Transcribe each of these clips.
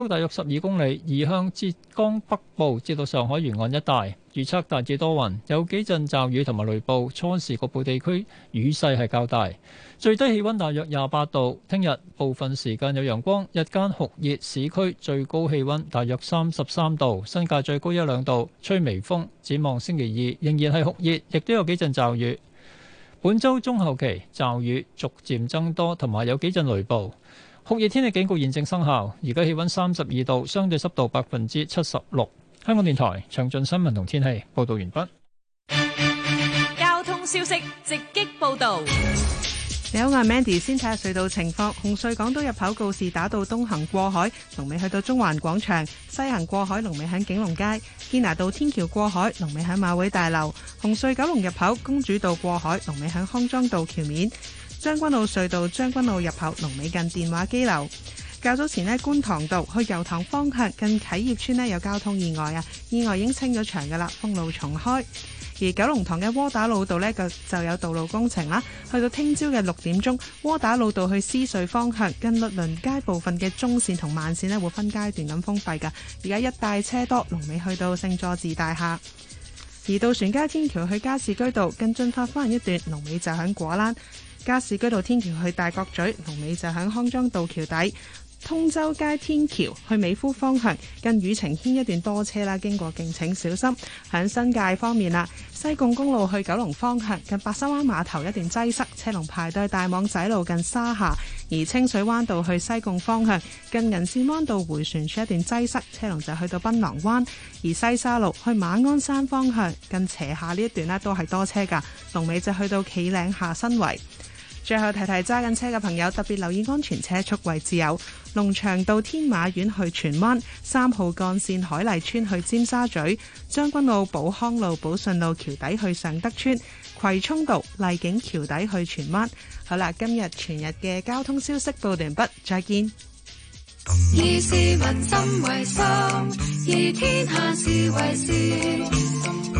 大約12公里，移向浙江北部至到上海沿岸一帶。預測大致多雲，有幾陣驟雨同埋雷暴，初時局部地區雨勢係較大。最低氣溫大約28度。聽日部分時間有陽光，日間酷熱，市區最高氣溫大約33度，新界最高1-2度，吹微風。展望星期2仍然係酷熱，亦都有幾陣驟雨。本週中後期驟雨逐漸增多，同埋有幾陣雷暴。酷熱天氣警告現正生效，而家氣溫32度，相對濕度76%。香港電台詳盡新聞同天氣報道完畢。 交通消息直擊報道。 你好，我係 Mandy， 先睇下隧道情況。紅隧港島入口告士打道東行過海，龍尾去到中環廣場；西行過海，龍尾喺景隆街。堅拿道天橋過海，龍尾喺馬會大樓。紅隧九龍入口公主道過海，龍尾喺康莊道橋面。將軍澳隧道將軍澳入口，龍尾近電話機樓。較早前呢，觀塘道去油塘方向近啟業村呢有交通意外啊，意外已經清咗場噶啦，封路重開。而九龍塘嘅窩打老道呢，就有道路工程啦，去到聽朝嘅6點鐘，窩打老道去獅隧方向近律倫街部分嘅中線同慢線呢會分階段咁封閉噶，而家一帶車多，龍尾去到聖佐治大廈。而渡船街天橋去加士居道近進發花園一段，龍尾就響果欄。加士居道天橋去大角咀，龍尾就響康莊道橋底。通州街天橋去美孚方向近雨晴軒一段多車啦，經過敬請小心。響新界方面啦，西貢公路去九龍方向近白沙灣碼頭一段擠塞，車龍排隊大網仔路近沙下。而清水灣道去西貢方向近銀線灣道回旋處一段擠塞，車龍就去到檳榔灣。而西沙路去馬鞍山方向近斜下呢一段都係多車噶，龍尾就去到企嶺下新圍。最後提提揸緊車嘅朋友，特別留意安全車速位置有龍翔道天馬苑去荃灣、3號幹線海麗村去尖沙咀、將軍澳寶康路寶順路橋底去尚德村、葵涌道麗景橋底去荃灣。好啦，今日全日嘅交通消息報完畢，再見。 以市民心為心，以天下事為事。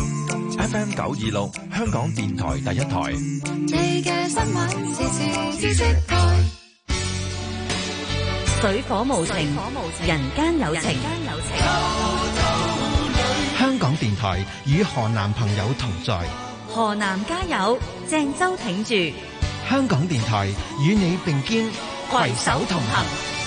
FM 926香港電台第一台。 你嘅新聞時事知識台。 水火無情，人間有情。 香港電台與河南朋友同在。 河南加油，鄭州挺住。 香港電台與你並肩，攜手同行。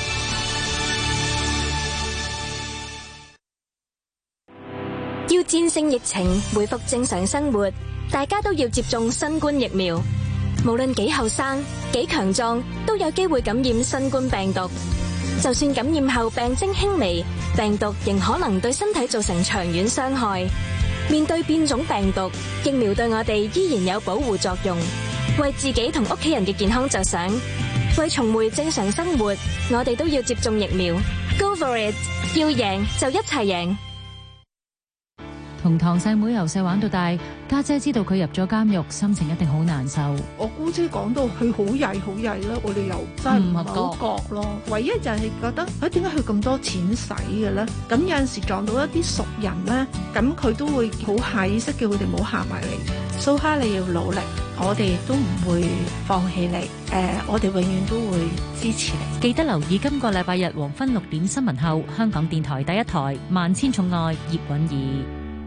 要戰勝疫情，恢復正常生活，大家都要接種新冠疫苗。無論幾後生、幾強壯，都有機會感染新冠病毒。就算感染後病徵輕微，病毒仍可能對身體造成長遠傷害。面對變種病毒，疫苗對我哋依然有保護作用。為自己同屋企人嘅健康着想，為重回正常生活，我哋都要接種疫苗。Go for it！ 要贏就一齊贏。 同堂細妹由細玩到大，家姐知道佢入咗監獄，心情一定好難受。 我姑姐講到佢好曳啦，我哋又真係唔係好覺咯。唯一就係覺得點解佢咁多錢使嘅咧？咁有陣時撞到一啲熟人咧，咁佢都會好下意識叫佢哋唔好行埋嚟。蘇蝦你要努力，我哋都唔會放棄你。我哋永遠都會支持你。 記得留意今個禮拜日黃昏6點新聞後，香港電台第一台萬千寵愛葉韻儀。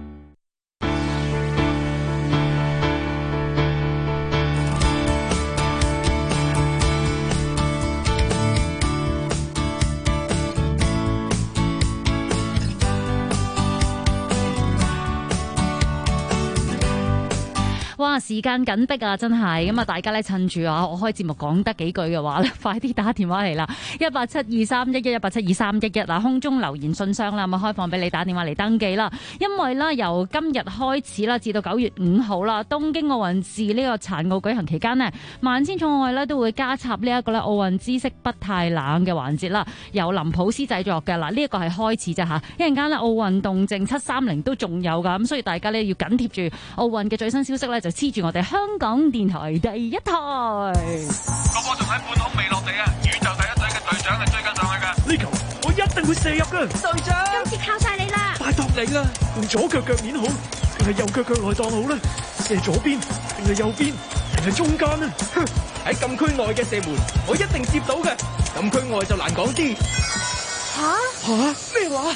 哇！時間緊迫啊，真係咁啊！大家咧趁住我開節目講得幾句嘅話咧，快啲打電話嚟啦！1872311，1872311嗱，空中留言信箱啦，咁開放俾你打電話嚟登記啦。因為咧由今日開始啦，至到9月5號啦，東京奧運至呢個殘奧舉行期間呢，萬千寵愛咧都會加插呢一個咧奧運知識不太冷嘅環節啦，由林普斯製作嘅嗱，呢一個係開始啫嚇，一陣間咧奧運動靜730都仲有噶，咁所以大家咧要緊貼住奧運嘅最新消息咧就黐住我哋香港電台第一台。 個波仲喺半空未落地啊！宇宙第一隊嘅隊長係追緊上去㗎。呢球我一定會射入㗎。隊長， 今次靠晒你啦！ 拜託你啦，用左腳腳面好，定係右腳腳內檔好咧？射左邊定係右邊定係中間啊？喺禁區內嘅射門，我一定接到嘅。禁區外就難講啲。 咩話？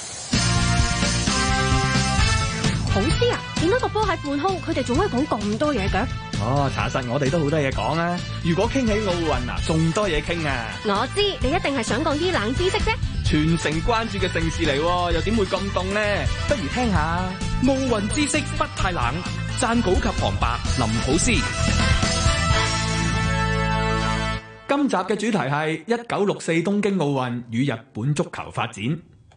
好師啊，見到個波喺半空，佢哋仲可以講咁多嘢嘅？ 查實我哋都好多嘢講啊！如果傾起奧運啊，仲多嘢傾啊！ 我知你一定係想講啲冷知識啫。 全城關注嘅盛事嚟，又點會咁凍呢？不如聽下奧運知識不太冷，撰稿及旁白林普斯。今集嘅主題係1964東京奧運與日本足球發展。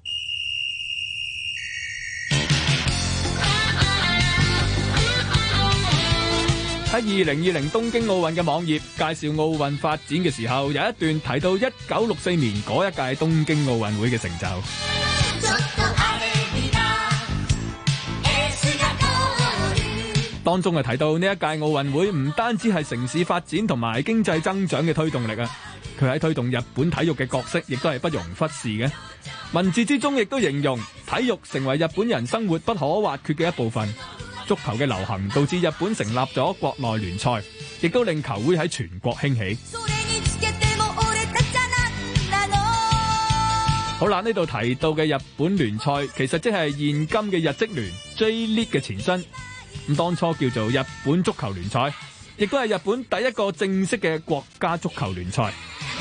喺2020東京奧運嘅網頁介紹奧運發展嘅時候，有一段提到1964年嗰一屆東京奧運會嘅成就。當中提到呢一屆奧運會唔單止係城市發展同埋經濟增長嘅推動力啊，佢喺推動日本體育嘅角色亦都係不容忽視嘅。文字之中亦都形容體育成為日本人生活不可或缺嘅一部分。足球嘅流行導致日本成立咗國內聯賽，亦都令球會喺全國興起。好啦，呢度提到嘅日本聯賽其實即係現今嘅日職聯 J-League 嘅前身。咁當初叫做日本足球聯賽，亦都係日本第一個正式嘅國家足球聯賽。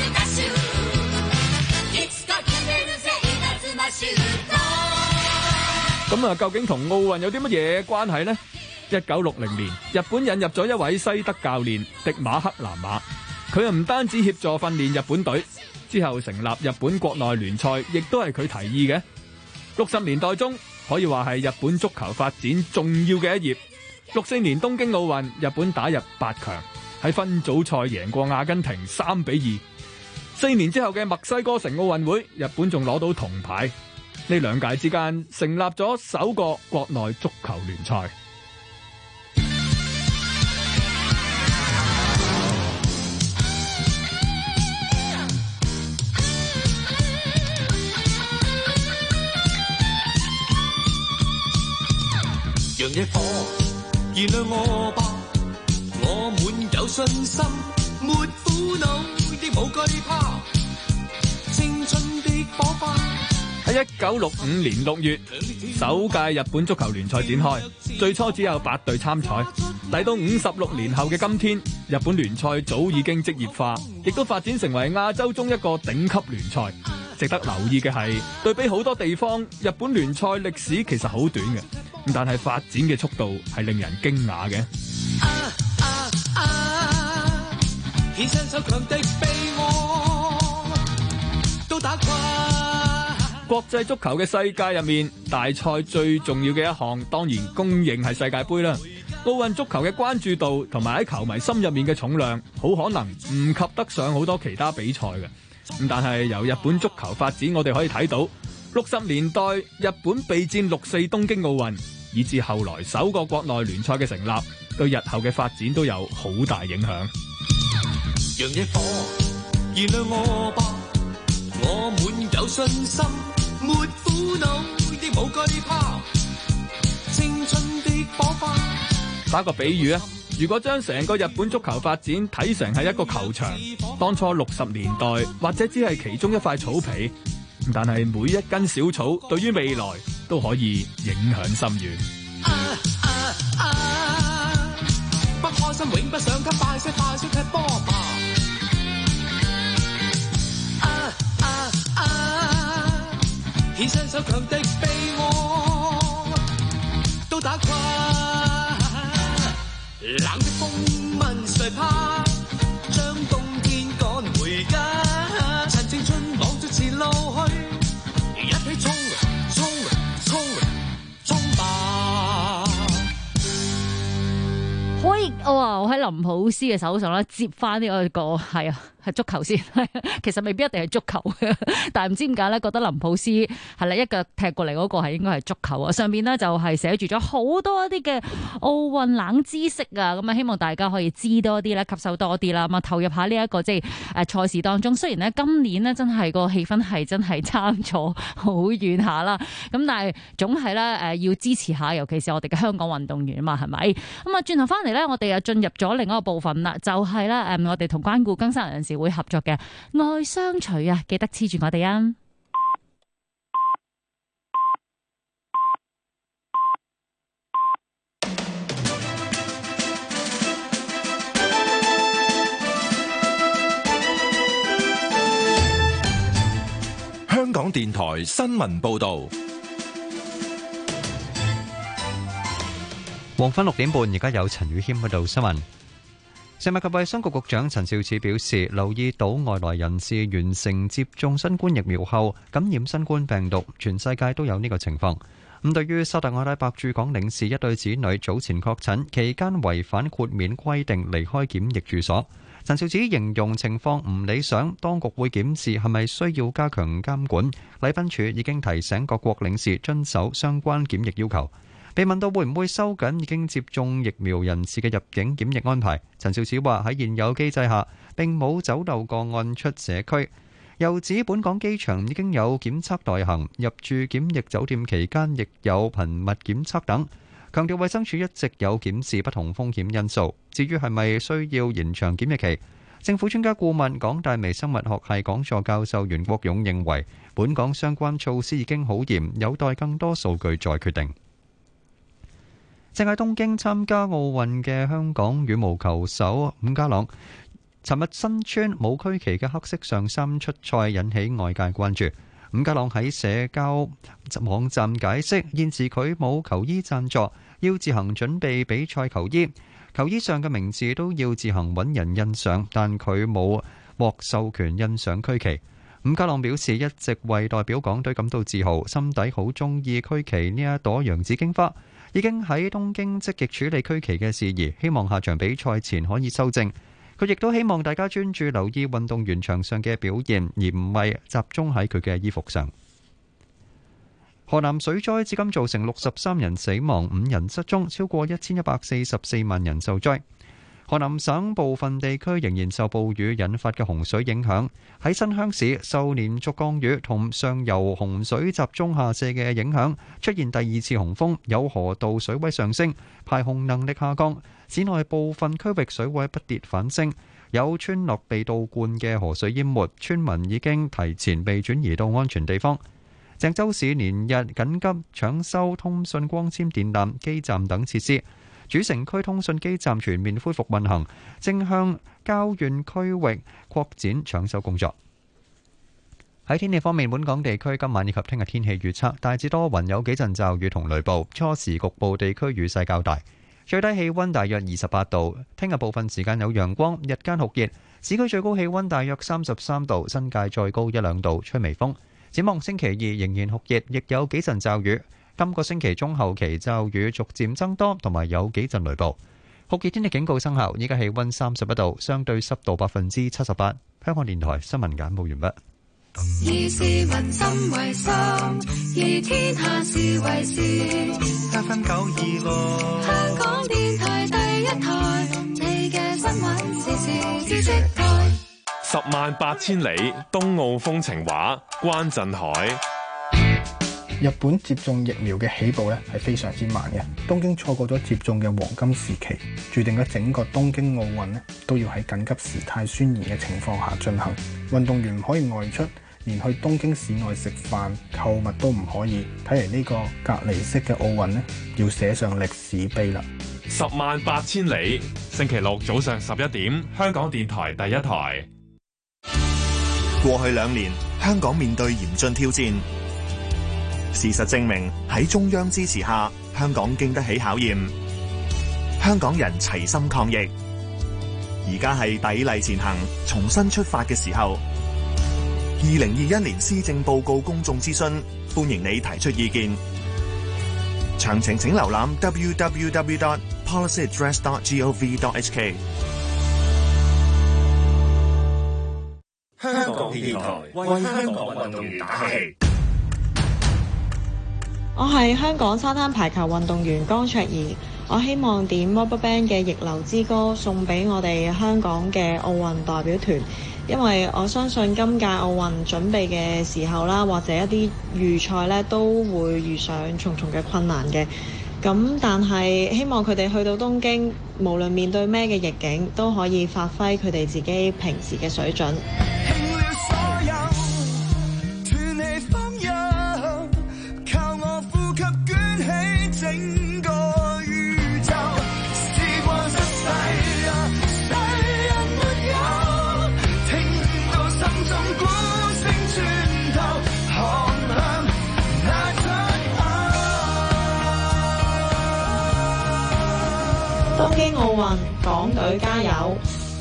咁究竟同奧運有啲乜嘢關係呢？1960年，日本引入咗一位西德教練迪馬克南馬，佢唔單止協助訓練日本隊，之後成立日本國內聯賽，亦都係佢提議嘅。60年代中可以話係日本足球發展重要嘅一頁。64年東京奧運，日本打入8強，喺分組賽贏過阿根廷3-2。4年之後嘅墨西哥城奧運會，日本仲攞到銅牌。呢兩屆之間成立咗首個國內足球聯賽。 讓一顆燃亮我吧，我滿有信心，沒苦惱亦無懼怕，青春的火花。 喺1965年6月，首屆日本足球聯賽展開，最初只有8隊參賽。嚟到56年後嘅今天，日本聯賽早已經職業化，亦都發展成為亞洲中一個頂級聯賽。值得留意嘅係，對比好多地方，日本聯賽歷史其實好短嘅，但係發展嘅速度係令人驚訝嘅。天生手強的被我都打垮。國際足球嘅世界入面，大賽最重要嘅一項當然公認係世界盃啦。奧運足球嘅關注度同埋喺球迷心入面嘅重量，好可能唔及得上好多其他比賽嘅。但係由日本足球發展，我哋可以睇到60年代日本備戰64東京奧運，以至後來首個國內聯賽嘅成立，對日後嘅發展都有好大影響。 讓一顆燃亮我吧，我滿有信心，沒苦惱亦無懼怕，青春的火花。 打個比喻啊，如果將成個日本足球發展睇成係一個球場，當初60年代或者只係其中一塊草皮，但係每一根小草對於未來都可以影響深遠。 不開心永不想給，快些踢波吧！天生手強的被我都打垮。冷的風問誰怕，將冬天趕回家，趁青春望着前路去，一起衝衝衝衝吧！ 可以我喺林普斯嘅手上咧接翻呢個係足球先，其實未必一定係足球嘅，但係唔知點解咧，覺得林普斯係啦一腳踢過嚟嗰個係應該係足球啊！上邊咧就係寫住咗好多一啲嘅奧運冷知識啊！咁啊，希望大家可以知多啲啦，吸收多啲啦，咁啊投入下呢一個即係賽事當中。雖然咧今年咧真係個氣氛係真係差咗好遠下啦，咁但係總係咧要支持下，尤其是我哋嘅香港運動員啊嘛，係咪？咁啊轉頭翻嚟咧，我哋又進入咗另一個部分啦，就係咧我哋同關顧更生人士會合作嘅愛相隨啊，記得黐住我哋啊！ 電台新聞報道。 黃昏6點半，而家有陳宇謙喺度新聞。食物及衛生局局長陳肇始表示，留意到外來人士完成接種新冠疫苗後感染新冠病毒，全世界都有呢個情況。咁對於沙特阿拉伯駐港領事一對子女早前確診，期間違反豁免規定離開檢疫住所，陳肇始形容情況唔理想，當局會檢視係咪需要加強監管。禮賓處已經提醒各國領事遵守相關檢疫要求。被問到會唔會收緊已經接種疫苗人士嘅入境檢疫安排，陳肇始話喺現有機制下並冇走漏個案出社區，又指本港機場已經有檢測代行，入住檢疫酒店期間亦有頻密檢測等，強調衛生署一直有檢視不同風險因素。至於係咪需要延長檢疫期，政府專家顧問港大微生物學系講座教授袁國勇認為，本港相關措施已經好嚴，有待更多數據再決定。正喺東京參加奧運嘅香港羽毛球手伍家朗，尋日身穿冇區旗嘅黑色上衫出賽，引起外界關注。伍家朗喺社交網站解釋，現時佢冇球衣贊助，要自行準備比賽球衣，球衣上嘅名字都要自行揾人印上，但佢冇獲授權印上區旗。伍家朗表示，一直為代表港隊感到自豪，心底好中意區旗呢一朵洋紫荊花。已經喺東京積極處理區旗嘅事宜，希望下場比賽前可以修正。佢亦都希望大家專注留意運動員場上嘅表現，而唔係集中喺佢嘅衣服上。河南水災至今造成63人死亡、5人失蹤，超過1144萬人受災。河南省部分地區仍然受暴雨引發嘅洪水影響。喺新鄉市，受連續降雨同上游洪水集中下瀉嘅影響，出現第二次洪峰，有河道水位上升，排洪能力下降。市內部分區域水位不跌反升，有村落被倒灌嘅河水淹沒，村民已經提前被轉移到安全地方。鄭州市連日緊急搶修通訊光纖電纜、基站等設施。主城區通訊基站全面恢復運行，正向郊縣區域擴展搶修工作。喺天氣方面，本港地區今晚以及聽日天氣預測大致多雲，有幾陣驟雨同雷暴，初時局部地區雨勢較大，最低氣溫大約28度。聽日部分時間有陽光，日間酷熱，市區最高氣溫大約33度，新界再高1-2度，吹微風。展望星期二仍然酷熱，亦有幾陣驟雨。今個星期中後期驟雨逐漸增多，同埋有幾陣雷暴。酷熱天氣警告生效，依家氣溫31度，相對濕度78%。香港電台新聞簡報完畢。 以市民心為心，以天下事為事。 FM 926， 香港電台第一台，你嘅新聞時事知識台。 10萬8千里，東奧風情畫，關震海。 日本接種疫苗嘅起步咧係非常之慢嘅，東京錯過咗接種嘅黃金時期，注定咗整個東京奧運咧都要喺緊急事態宣言嘅情況下進行，運動員唔可以外出，連去東京市內食飯、購物都唔可以。睇嚟呢個隔離式嘅奧運咧，要寫上歷史碑啦。 10萬8千里，星期六早上11點，香港電台第一台。 過去2年，香港面對嚴峻挑戰。事實證明，喺中央支持下，香港經得起考驗。香港人齊心抗疫，而家係砥礪前行、重新出發嘅時候。2021年施政報告公眾諮詢，歡迎你提出意見。詳情請瀏覽 www.policyaddress.gov.hk。 香港電台為香港運動員打氣。 我係香港沙灘排球運動員江卓儀，我希望點 RubberBand 嘅逆流之歌送俾我哋香港嘅奧運代表團，因為我相信今屆奧運準備嘅時候啦，或者一啲預賽咧都會遇上重重嘅困難嘅。咁但係希望佢哋去到東京，無論面對咩嘅逆境，都可以發揮佢哋自己平時嘅水準。 好東京奧運，港隊加油！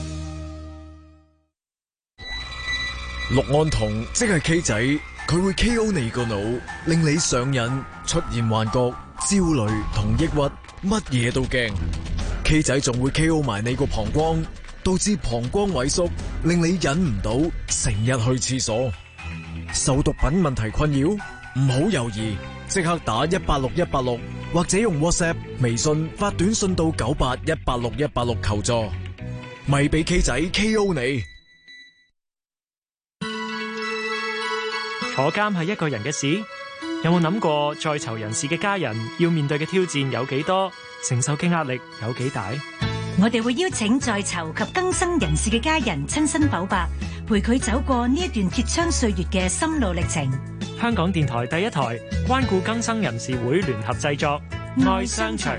氯胺酮即係 K 仔，佢會 KO 你個腦，令你上癮、出現幻覺、焦慮同抑鬱，乜嘢都驚。K 仔仲會 KO 埋你個膀胱，導致膀胱萎縮，令你忍唔到，成日去廁所。受毒品問題困擾，唔好猶豫，即刻打186186，或者用 WhatsApp、微信發短信到98186186求助，咪俾 K 仔 KO 你。 坐監係一個人嘅事，有冇諗過在囚人士嘅家人要面對嘅挑戰有幾多，承受嘅壓力有幾大？ 我哋會邀請在囚及更生人士嘅家人親身剖白，陪佢走過呢一段鐵窗歲月嘅心路歷程。 香港電台第一台關顧更生人士會聯合製作《愛相隨》。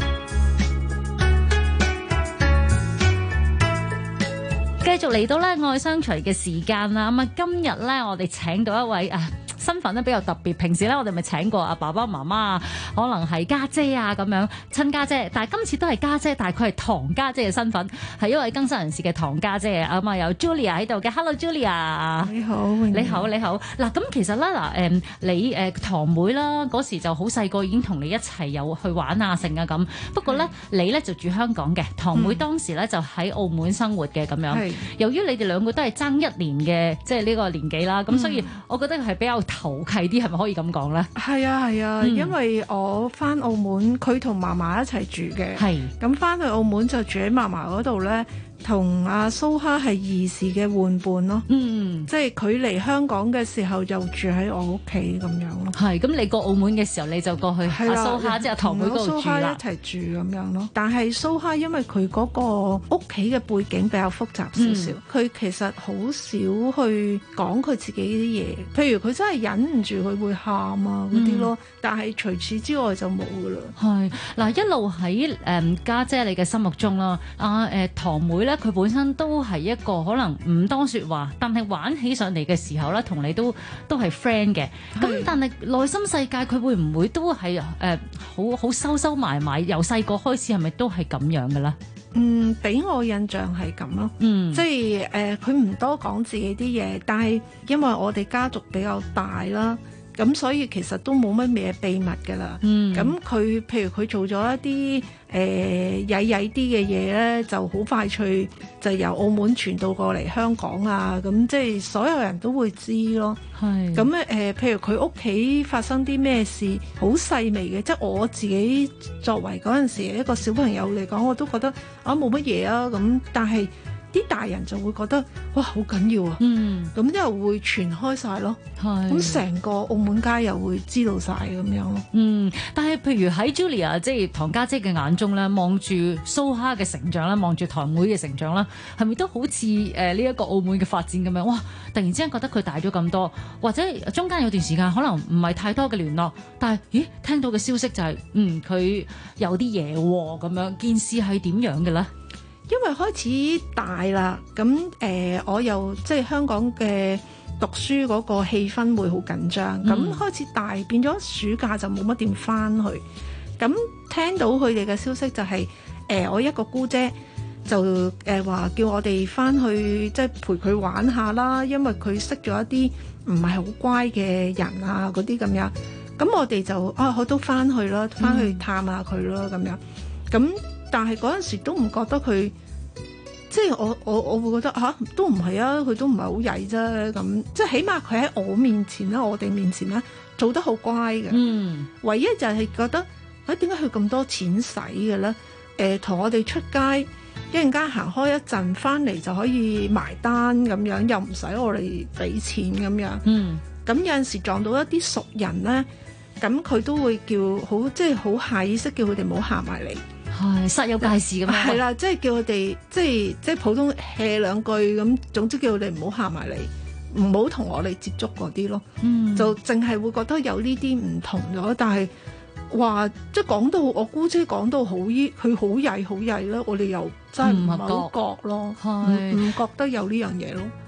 繼續嚟到咧愛相隨嘅時間啦，咁啊今日咧我哋請到一位身份咧比較特別，平時咧我哋咪請過阿爸爸媽媽啊，可能係家姐啊咁樣親家姐，但係今次都係家姐，但係佢係堂家姐嘅身份，係一位更生人士嘅堂家姐啊，咁啊有 Julia 喺度嘅 ，Hello Julia， 你好， 你好，你好。嗱咁其實咧你堂妹啦嗰時就好細個已經同你一齊有去玩啊成啊咁，不過咧你咧就住香港嘅，堂妹當時咧就喺澳門生活嘅咁樣。由於你哋兩個都係爭一年嘅，即係呢個年紀啦，咁所以我覺得係比較投契啲，係咪可以咁講咧？ 係啊係啊，因為我翻澳門，佢同嫲嫲一齊住嘅，咁翻去澳門就住喺嫲嫲嗰度咧。同阿蘇蝦係兒時嘅玩伴咯，即係佢嚟香港嘅時候就住喺我屋企咁樣咯。 係，咁你過澳門嘅時候你就過去阿蘇蝦即係堂妹嗰度住啦。 同蘇蝦一齊住咁樣咯。但係蘇蝦因為佢嗰個屋企嘅背景比較複雜少少，佢其實好少去講佢自己啲嘢。譬如佢真係忍唔住佢會喊啊嗰啲咯，但係除此之外就冇噶啦。 係嗱，一路喺家姐你嘅心目中啦，堂妹咧。佢本身都係一個可能唔多說話，但係玩起上嚟嘅時候咧，同你都係 friend 嘅。咁但係內心世界佢會唔會都係好收埋埋？由細個開始係咪都係咁樣嘅咧？ 俾我印象係咁咯。即係佢唔多講自己啲嘢，但係因為我哋家族比較大啦。咁所以其實都冇乜嘢秘密㗎啦。咁佢譬如佢做咗一啲曳啲嘅嘢咧，就好快脆就由澳門傳到過嚟香港啊。咁即係所有人都會知咯。咁譬如佢屋企發生啲咩事，好細微嘅，即係我自己作為嗰陣時一個小朋友嚟講，我都覺得冇乜嘢啊。咁但係啲大人就會覺得哇好緊要啊，咁之後會傳開晒咯，咁成個澳門街又會知道晒咁樣咯。 但係譬如喺 Julia 即係堂家姐嘅眼中咧，望住蘇蝦嘅成長啦，望住堂妹嘅成長啦，係咪都好似呢一個澳門嘅發展咁樣？哇！突然之間覺得佢大咗咁多，或者中間有段時間可能唔係太多嘅聯絡，但係咦聽到嘅消息就係佢有啲嘢喎咁樣，件事係點樣嘅咧？ 因為開始大啦，咁我又即係香港嘅讀書嗰個氣氛會好緊張，咁開始大變咗暑假就冇乜點翻去，咁聽到佢哋嘅消息就係我一個姑姐就話叫我哋翻去即係陪佢玩下啦，因為佢識咗一啲唔係好乖嘅人啊嗰啲咁樣，咁我哋就我都翻去啦，翻去探下佢啦咁樣，咁但係嗰陣時都唔覺得佢。即係我會覺得都唔係啊，佢都唔係好曳啫咁，即係起碼佢喺我面前啦，我哋面前啦，做得好乖嘅。唯一就係覺得點解佢咁多錢使嘅咧？同我哋出街一陣間行開一陣，翻嚟就可以埋單咁樣，又唔使我哋俾錢咁樣。咁有陣時撞到一啲熟人咧，咁佢都會叫好，即係好下意識叫佢哋唔好行埋嚟。 係煞有介事咁樣， 係啦，即係叫佢哋，即係普通 hea 兩句咁，總之叫佢哋唔好行埋嚟，唔好同我哋接觸嗰啲咯。就淨係會覺得有呢啲唔同咗，但係話即係講到我姑姐講到好佢好曳啦，我哋又真係唔係好覺咯，唔覺得有呢樣嘢咯。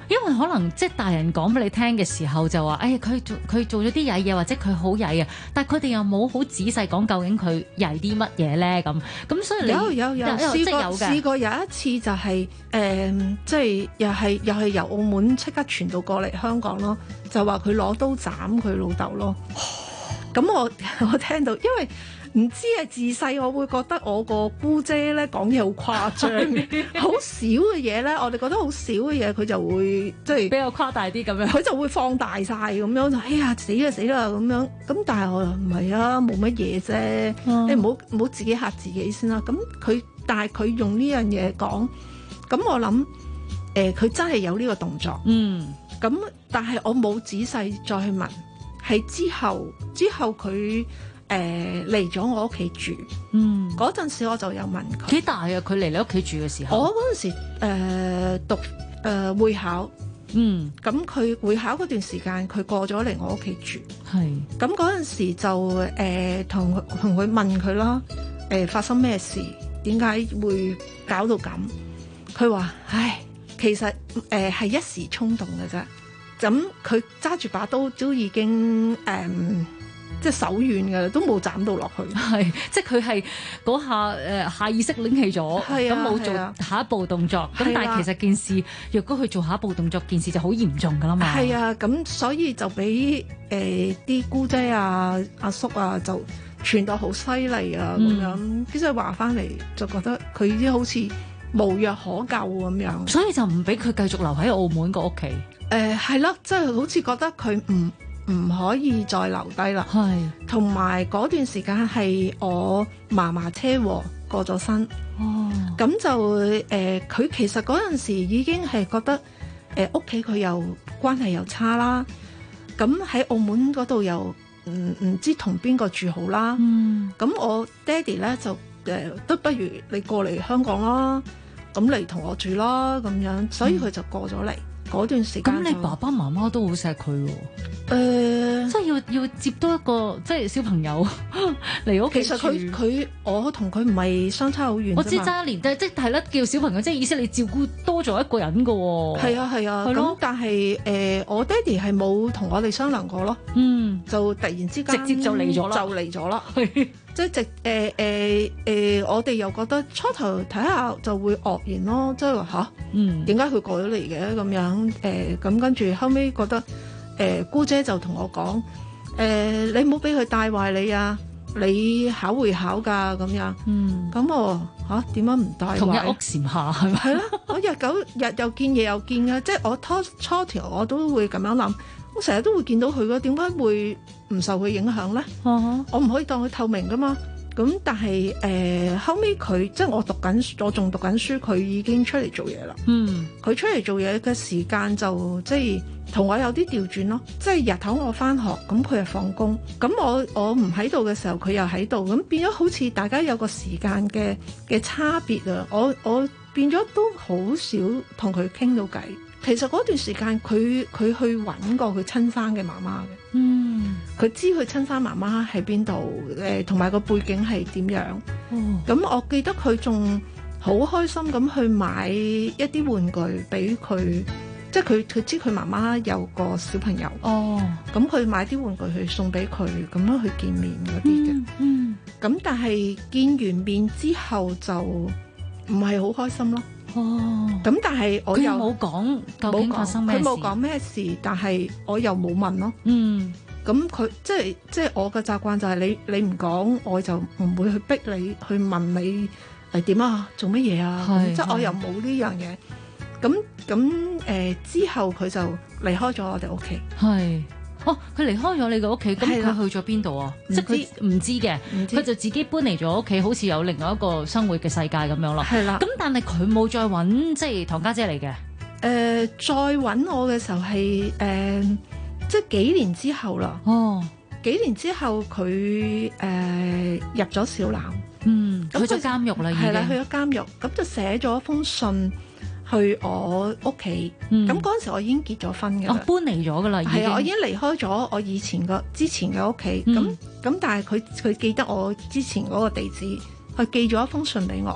因為可能即係大人講俾你聽嘅時候就話，佢做咗啲曳嘢，或者佢好曳啊，但係佢哋又冇好仔細講究竟佢曳啲乜嘢咧咁所以你有試過有一次就係即係又係由澳門即刻傳到過嚟香港咯，就話佢攞刀斬佢老豆咯。咁我聽到，因為唔知係自細我會覺得我個姑姐咧講嘢好誇張嘅，好少嘅嘢咧，我哋覺得好少嘅嘢，佢就會即係比較誇大啲咁樣， 佢就會放大晒咁樣，就哎呀死啦咁樣。咁但係我唔係啊，冇乜嘢啫，你唔好自己嚇自己先啦。但係佢用呢樣嘢講，咁我諗佢真係有呢個動作。咁但係我冇仔細再去問，係之後佢嚟咗我屋企住，嗰陣時我就有問佢幾大啊？佢嚟你屋企住嘅時候， 我嗰陣時讀會考，咁佢會考嗰段時間，佢過咗嚟我屋企住，咁嗰陣時就同佢問佢啦，發生咩事？點解會搞到咁？佢話：唉，其實係一時衝動嘅啫。咁佢揸住把刀都已經即係手軟㗎啦，都冇斬到落去。 係，即係佢係嗰下下意識拎起咗，咁冇做下一步動作。咁但係其實件事，若果佢做下一步動作，件事就好嚴重㗎啦嘛。 係啊，咁所以就俾啲姑姐啊、阿叔啊就傳到好犀利啊咁樣。即係話翻嚟就覺得佢啲好似無藥可救咁樣， 所以就唔俾佢繼續留喺澳門個屋企。 係咯，即係好似覺得佢唔可以再留低啦。係，同埋嗰段時間係我嫲嫲車禍過咗身。哦，咁就佢其實嗰陣時已經係覺得屋企佢又關係又差啦。咁喺澳門嗰度又唔知同邊個住好啦。咁我爹哋咧就都不如你過嚟香港啦，咁嚟同我住啦咁樣，所以佢就過咗嚟。嗰段時間， 咁你爸爸媽媽都好錫佢喎。即係要接多一個即係小朋友嚟屋企住。 其實我同佢唔係相差好遠。 我知揸年，即係咧叫小朋友，即係意思你照顧多咗一個人㗎喎。 係啊係啊，咁但係我爹哋係冇同我哋商量過咯。就突然之間直接就嚟咗啦， 就嚟咗啦。即係我哋又覺得初頭睇下就會愕然咯，即係話吓，點解佢過咗嚟嘅咁樣？咁跟住後尾覺得姑姐就同我講，你唔好俾佢帶壞你啊！你考會考㗎咁樣。咁我點解唔帶壞？ 同一屋檐下係咪？係啦，我日又見夜又見嘅，即係我初條我都會咁樣諗。我成日都會見到佢嘅，點解會唔受佢影響咧？我唔可以當佢透明噶嘛。咁但係後尾佢即係我仲讀緊書，佢已經出嚟做嘢啦。佢出嚟做嘢嘅時間就即係同我有啲調轉咯。即係日頭我返學，咁佢係放工。咁我唔喺度嘅時候，佢又喺度。咁變咗好似大家有個時間嘅差別啊！我變咗都好少同佢傾到偈。其實嗰段時間佢去揾過佢親生嘅媽媽嘅，佢知佢親生媽媽喺邊度，同埋個背景係點樣。咁我記得佢仲好開心咁去買一啲玩具俾佢，即係佢知佢媽媽有個小朋友。咁佢買啲玩具去送俾佢，咁樣去見面嗰啲嘅。咁但係見完面之後就唔係好開心咯。咁但係我又冇講究竟發生咩事， 佢冇講咩事，但係我又冇問咯。咁佢即係我嘅習慣就係你唔講，我就唔會去逼你去問你係點啊，做乜嘢啊？即係我又冇呢樣嘢。咁之後佢就離開咗我哋屋企。係。 佢離開咗你個屋企，咁佢去咗邊度啊？即係佢唔知嘅，佢就自己搬嚟咗屋企，好似有另外一個生活嘅世界咁樣啦。係啦。咁但係佢冇再揾即係堂家姐嚟嘅。 再揾我嘅時候係即係幾年之後啦。幾年之後佢入咗小欖。 去咗監獄啦，已經。 係啦，去咗監獄，咁就寫咗封信去我屋企，咁嗰陣時我已經結咗婚嘅， 搬嚟咗㗎啦， 係啊，我已經離開咗我之前嘅屋企，咁但係佢記得我之前嗰個地址，佢寄咗一封信俾我，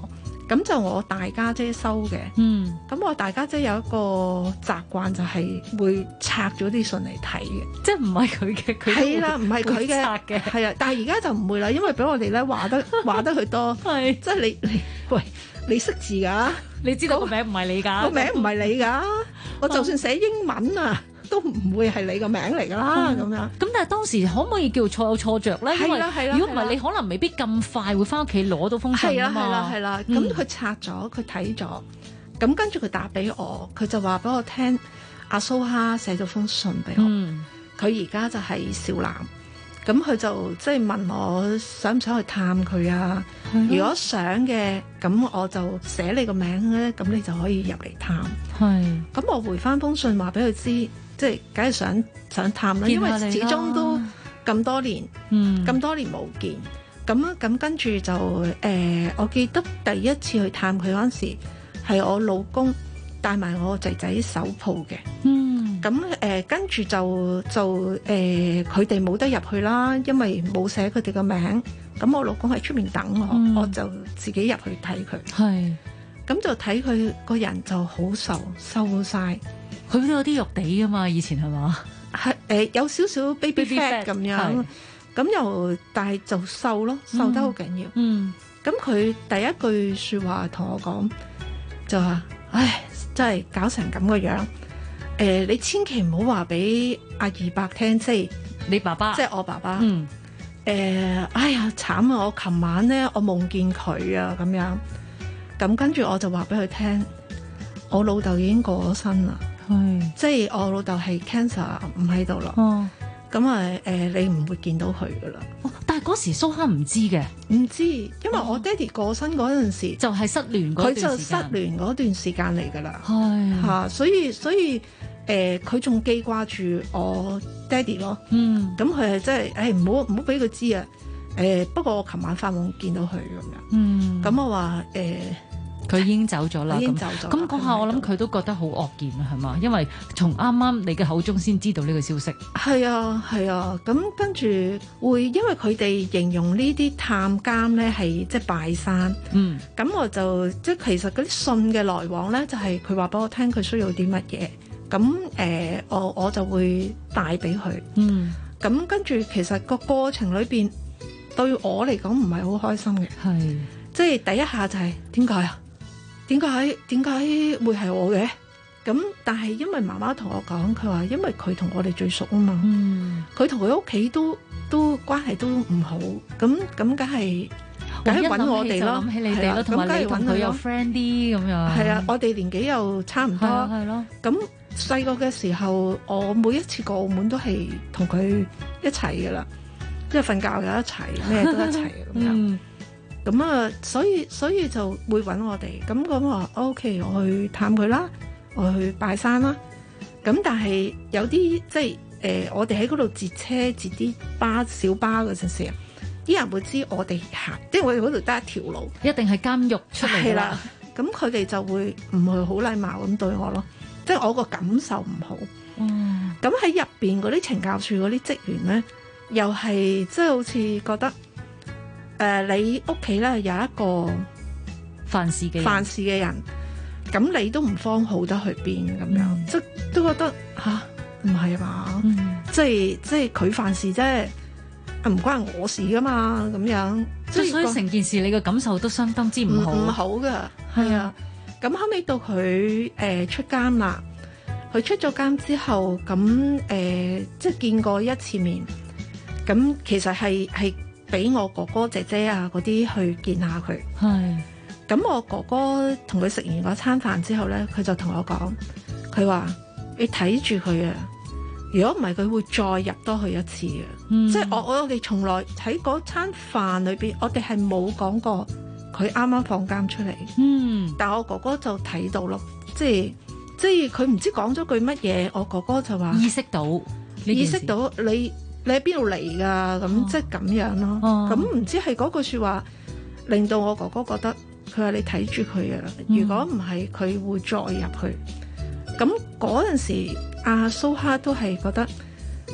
咁就我大家姐收嘅。咁我大家姐有一個習慣就係會拆咗啲信嚟睇嘅， 即係唔係佢嘅，佢係啦，唔係佢嘅， 拆嘅， 係啊。但係而家就唔會啦，因為俾我哋咧話得佢多，係即係你喂，你識字㗎， 你知道個名唔係你㗎， 個名唔係你㗎，我就算寫英文啊。都唔會係你個名嚟㗎啦，咁樣。 咁但係當時可唔可以叫錯有錯着咧？因為如果唔係，你可能未必咁快會翻屋企攞到封信啊嘛。 係啦。咁佢拆咗，佢睇咗，咁跟住佢打俾我，佢就話俾我聽，阿蘇蝦寫咗封信俾我。佢而家就係少南，咁佢就即係問我想唔想去探佢啊？如果想嘅，咁我就寫你個名咧，咁你就可以入嚟探。咁我回翻封信話俾佢知。即係梗係想探啦，因為始終都咁多年，咁多年冇見，咁跟住就我記得第一次去探佢嗰陣時，係我老公帶埋我仔仔手抱嘅。咁跟住就佢哋冇得入去啦，因為冇寫佢哋個名。咁我老公喺出面等我，我就自己入去睇佢。咁就睇佢個人就好瘦晒。 佢都有啲肉地㗎嘛，以前係嘛？ 係有少少 baby fat 咁樣，咁又但係就瘦咯，瘦得好緊要。咁佢第一句説話同我講就話：唉，真係搞成咁個樣。你千祈唔好話俾阿二伯聽，即係你爸爸， 即係我爸爸。哎呀，慘啊！我琴晚咧，我夢見佢啊，咁樣。咁跟住我就話俾佢聽，我老豆已經過咗身啦。即係我老豆係 cancer 唔喺度咯，咁你唔會見到佢噶啦。 但係嗰時蘇蝦唔知嘅， 唔知，因為我爹哋過身嗰陣時就係失聯嗰段時間，佢就失聯嗰段時間嚟噶啦，嚇，所以佢仲記掛住我爹哋咯。咁佢係真係唔好俾佢知啊。不過我琴晚發夢見到佢咁樣，咁我話佢已經走咗啦，咁嗰下我諗佢都覺得好愕然啊，係嘛？因為從啱啱你嘅口中先知道呢個消息。 係啊，咁跟住會，因為佢哋形容呢啲探監咧係即係拜山。咁我就即係其實嗰啲信嘅來往咧，就係佢話俾我聽佢需要啲乜嘢，咁我就會帶俾佢。咁跟住其實個過程裏邊對我嚟講唔係好開心嘅，即係第一下就係點解啊？點解會係我嘅？咁但係因為媽媽同我講，佢話因為佢同我哋最熟啊嘛，佢同佢屋企都關係都唔好，咁梗係揾我哋咯， 諗起你哋咯，同埋你同佢又 friend 啲咁樣。 係啊，我哋年紀又差唔多，係咯。咁細個嘅時候，我每一次過澳門都係同佢一齊噶啦，即係瞓覺又一齊，咩都一齊咁樣。咁啊，所以就會揾我哋。咁我話 OK， 我去探佢啦，我去拜山啦。咁但係有啲即係我哋喺嗰度截車截啲小巴嗰陣時，啲人會知我哋行，即係我哋嗰度得一條路， 一定係監獄出嚟㗎啦。 咁佢哋就會唔係好禮貌咁對我咯，即係我個感受唔好。咁喺入邊嗰啲懲教處嗰啲職員咧，又係即係好似覺得。你屋企咧有一個犯事嘅人，咁你都唔方好得去邊咁樣，即都覺得吓唔係嘛？即係佢犯事啫，唔關我事噶嘛，咁樣。 所以成件事你嘅感受都相當之唔好噶，係啊。咁後尾到佢出監啦，佢出咗監之後，咁即係見過一次面，咁其實係。俾我哥哥姐姐啊嗰啲去見下佢，咁我哥哥同佢食完嗰餐飯之後咧，佢就同我講，佢話你睇住佢啊，如果唔係佢會再入多去一次嘅。即係我哋從來喺嗰餐飯裏邊，我哋係冇講過佢啱啱放監出嚟。但我哥哥就睇到咯，即係佢唔知講咗句乜嘢，我哥哥就話意識到你喺邊度嚟㗎？咁即係咁樣咯。咁唔知係嗰句説話令到我哥哥覺得，佢話你睇住佢啊！如果唔係，佢會再入去。咁嗰陣時，阿蘇蝦都係覺得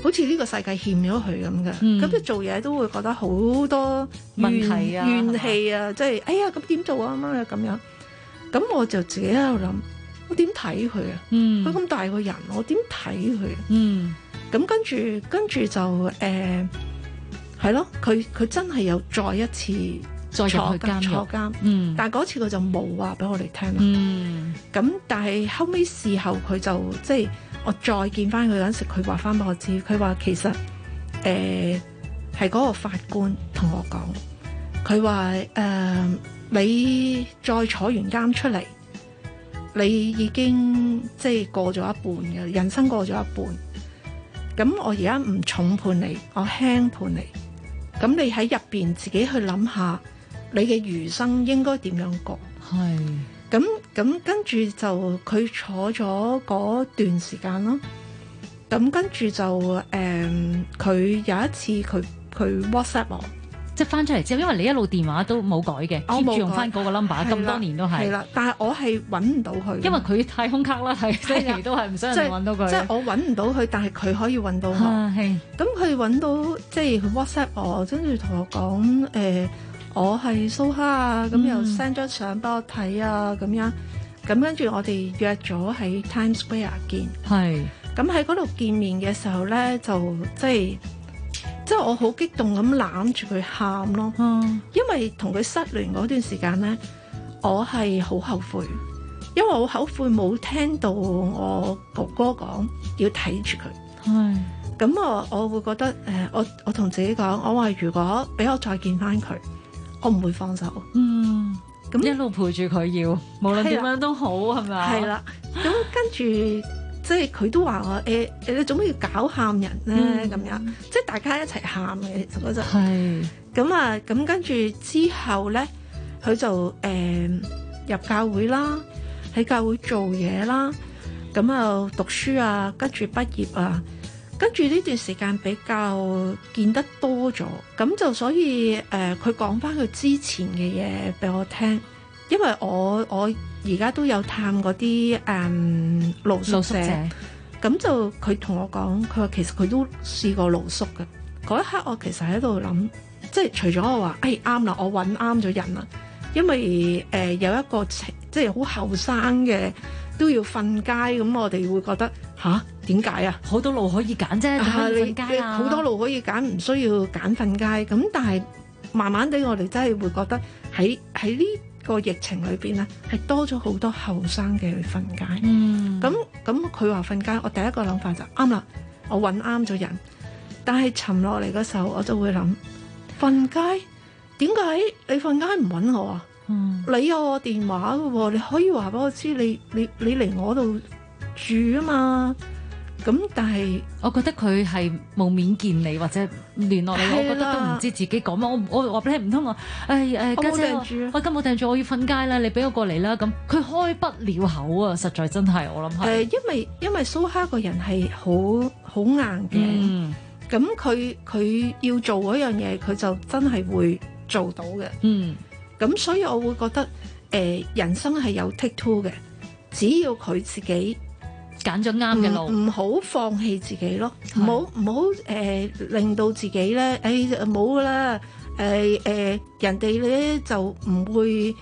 好似呢個世界欠咗佢咁嘅，咁即係做嘢都會覺得好多問題啊、 怨氣啊，即係哎呀咁點做啊媽呀咁樣，咁我就自己喺度諗，我點睇佢啊？佢咁大個人，我點睇佢？咁跟住就係咯，佢真係有再一次再入去坐監，但係嗰次佢就冇話俾我哋聽啦。咁但係後尾事後佢就即係我再見翻佢嗰陣時，佢話翻俾我知，佢話其實係嗰個法官同我講，佢話你再坐完監出嚟，你已經即係過咗一半嘅人生，過咗一半。咁我而家唔重判你，我輕判你。咁你喺入邊自己去諗下，你嘅餘生應該點樣過？ 係。 咁跟住就佢坐咗嗰段時間咯。咁跟住就佢有一次佢 WhatsApp 我。 即係翻出嚟之後，因為你一路電話都冇改嘅，keep 住用翻嗰個 number，咁多年都係。係啦，但係我係揾唔到佢。因為佢太空卡啦，係星期都係唔想人揾到佢。即係我揾唔到佢，但係佢可以揾到我。係。咁佢揾到，即係佢 WhatsApp 我，跟住同我講我係蘇蝦啊，咁又 send 咗相俾我睇啊，咁樣。咁跟住我哋約咗喺 Times Square 見。係。咁喺嗰度見面嘅時候咧，就即係我好激動咁攬住佢喊咯，因為同佢失聯嗰段時間咧，我係好後悔，因為我後悔冇聽到我哥哥講要睇住佢。咁我會覺得我同自己講，我話如果俾我再見翻佢，我唔會放手。咁一路陪住佢要，無論點樣都好，係咪啊？ 係啦，咁跟住。即係佢都話我你做咩要搞喊人咧咁樣？即係大家一齊喊嘅，其實嗰陣。係。咁啊，咁跟住之後咧，佢就入教會啦，喺教會做嘢啦，咁啊讀書啊，跟住畢業啊，跟住呢段時間比較見得多咗，咁就所以佢講翻佢之前嘅嘢俾我聽，因為我而家都有探嗰啲露宿者，咁就佢同我講，佢話其實佢都試過露宿嘅。嗰一刻我其實喺度諗，即係除咗我話啱啦，我揾啱咗人啦，因為有一個即係好後生嘅都要瞓街，咁我哋會覺得點解啊？ 好多路可以揀啫，瞓街啊！ 好多路可以揀，唔需要揀瞓街。咁但係慢慢地，我哋真係會覺得喺呢個疫情裏邊咧，係多咗好多後生嘅去瞓街。咁佢話瞓街，我第一個諗法就啱啦，我揾啱咗人。但係沉落嚟嘅時候，我就會諗瞓街，點解你瞓街唔揾我啊？你有我電話㗎喎，你可以話俾我知，你嚟我度住啊嘛。咁但係我覺得佢係冇面見你或者聯絡你，我覺得都唔知自己講乜。我話俾你唔通我家姐，我今冇訂住，我要瞓街啦，你俾我過嚟啦。咁佢開不了口啊，實在真係我諗係。 因為蘇蝦個人係好硬嘅，咁佢要做嗰樣嘢，佢就真係會做到嘅。咁所以我會覺得人生係有 take two 嘅，只要佢自己揀咗啱嘅路， 唔好放棄自己咯，唔好令到自己咧，冇噶啦，人哋咧就唔會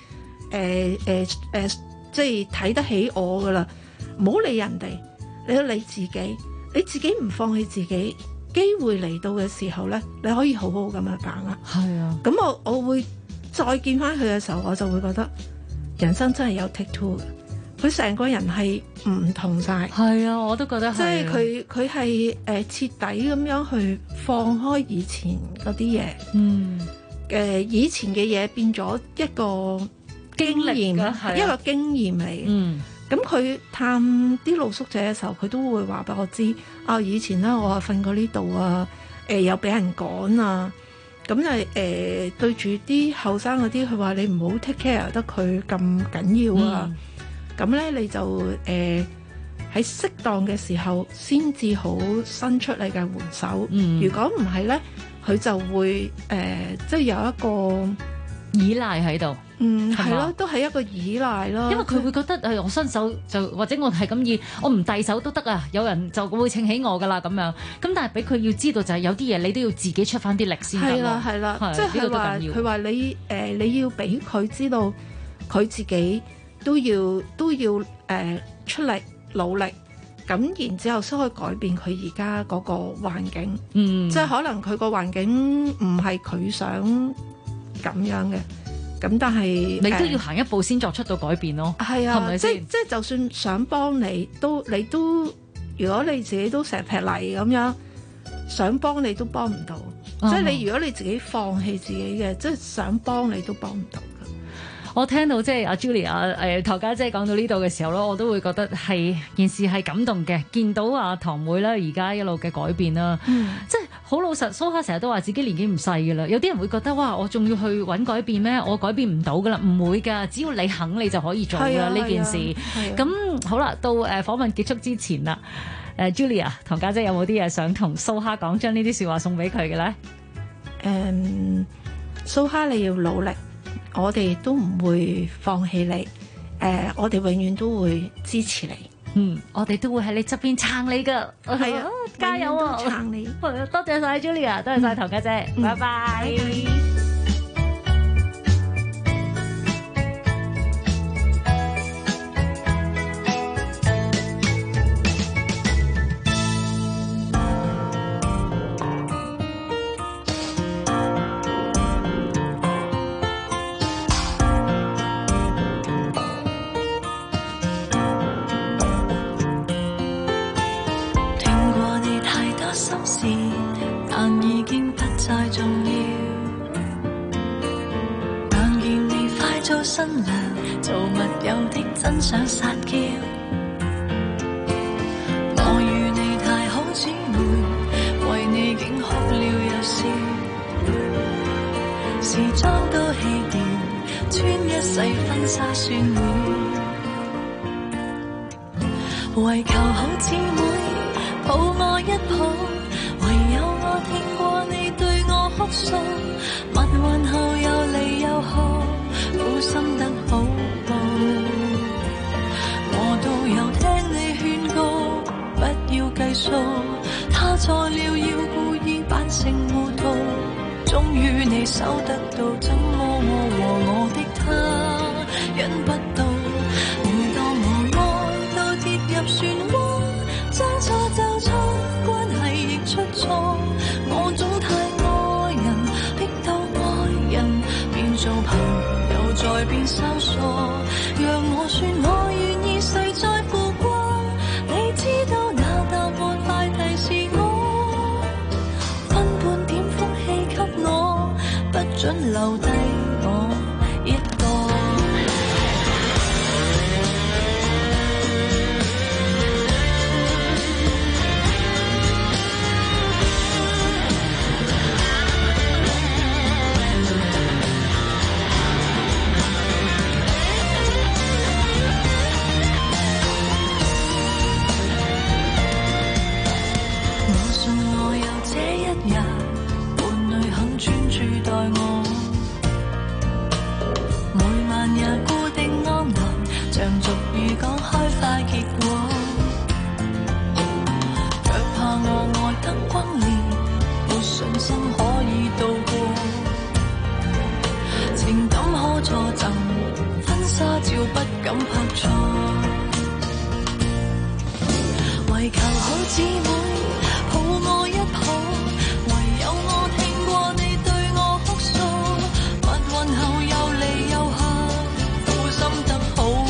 即係睇得起我噶啦，唔好理人哋，你要理自己，你自己唔放棄自己，機會嚟到嘅時候咧，你可以好好咁樣把握。係啊，咁我會再見翻佢嘅時候，我就會覺得人生真係有 take two 嘅。佢成個人係唔同晒， 係啊，我都覺得係。即係佢係徹底咁樣去放開以前嗰啲嘢，以前嘅嘢變咗一個經驗，一個經驗嚟嘅。咁佢探啲露宿者嘅時候，佢都會話俾我知，以前咧我瞓過呢度啊，又俾人趕啊，咁就對住啲後生嗰啲，佢話你唔好 take care 得佢咁緊要啊。咁咧你就喺適當嘅時候先至好伸出你嘅援手。如果唔係咧，佢就會即係有一個依賴喺度。 係係咯，都係一個依賴咯。 因為佢會覺得我伸手就或者我係咁意，我唔遞手都得啊，有人就會稱起我噶啦咁樣。咁但係俾佢要知道就係有啲嘢你都要自己出翻啲力先得。 係啦，即係佢話你要俾佢知道，佢自己都要出力努力。咁然之後先可以改變佢而家嗰個環境，即係可能佢個環境唔係佢想咁樣嘅，咁但係你都要行一步先作出到改變咯。 係啊， 係咪先？ 即係就算想幫你都，如果你自己都成劈泥咁樣，想幫你都幫唔到。即係你如果你自己放棄自己嘅，即係想幫你都幫唔到。 我聽到即係阿 Julia 唐家姐講到呢度嘅時候咯，我都會覺得係件事係感動嘅。見到阿堂妹咧而家一路嘅改變啦，即係好老實。蘇蝦成日都話自己年紀唔細嘅啦，有啲人會覺得哇，我仲要去揾改變咩？我改變唔到噶啦，唔會㗎，只要你肯，你就可以做㗎呢件事。咁好啦，到訪問結束之前啦，Julia 唐家姐有冇啲嘢想同蘇蝦講，將呢啲説話送俾佢嘅咧？ 蘇蝦你要努力。我哋都唔會放棄你，我哋永遠都會支持你。 我哋都會喺你側邊撐你㗎。係啊，加油啊！ 撐你。 多謝晒 Julia， 多謝晒唐家姐，拜拜。 但已經不再重要。眼見你快做新娘，做密友的真想撒嬌。我與你太好姊妹，為你竟哭了又笑。時裝都棄掉，穿一世婚紗算了。為求好姊妹抱我一抱。唯有我聽過你對我哭訴，蜜運後又離又合，苦心得好報。我都有聽你勸告，不要計數，他錯了要故意扮成糊塗。終於你收得到，怎麼我和我的他忍不到？每當我愛到跌入漩渦，將錯就錯，關係亦出錯。我總太愛人，逼到愛人變做朋友，再變收縮。讓我說我願意，誰在乎過？你知道那答案快遞是我，分半點風氣給我，不准留低我一個。像俗語講開花結果，卻怕我愛得轟烈，沒信心可以渡過。情感可助贈，婚紗照不敢拍錯。為求好姊妹抱我一抱，唯有我聽過你對我哭訴，蜜運後又離又合，苦心得好。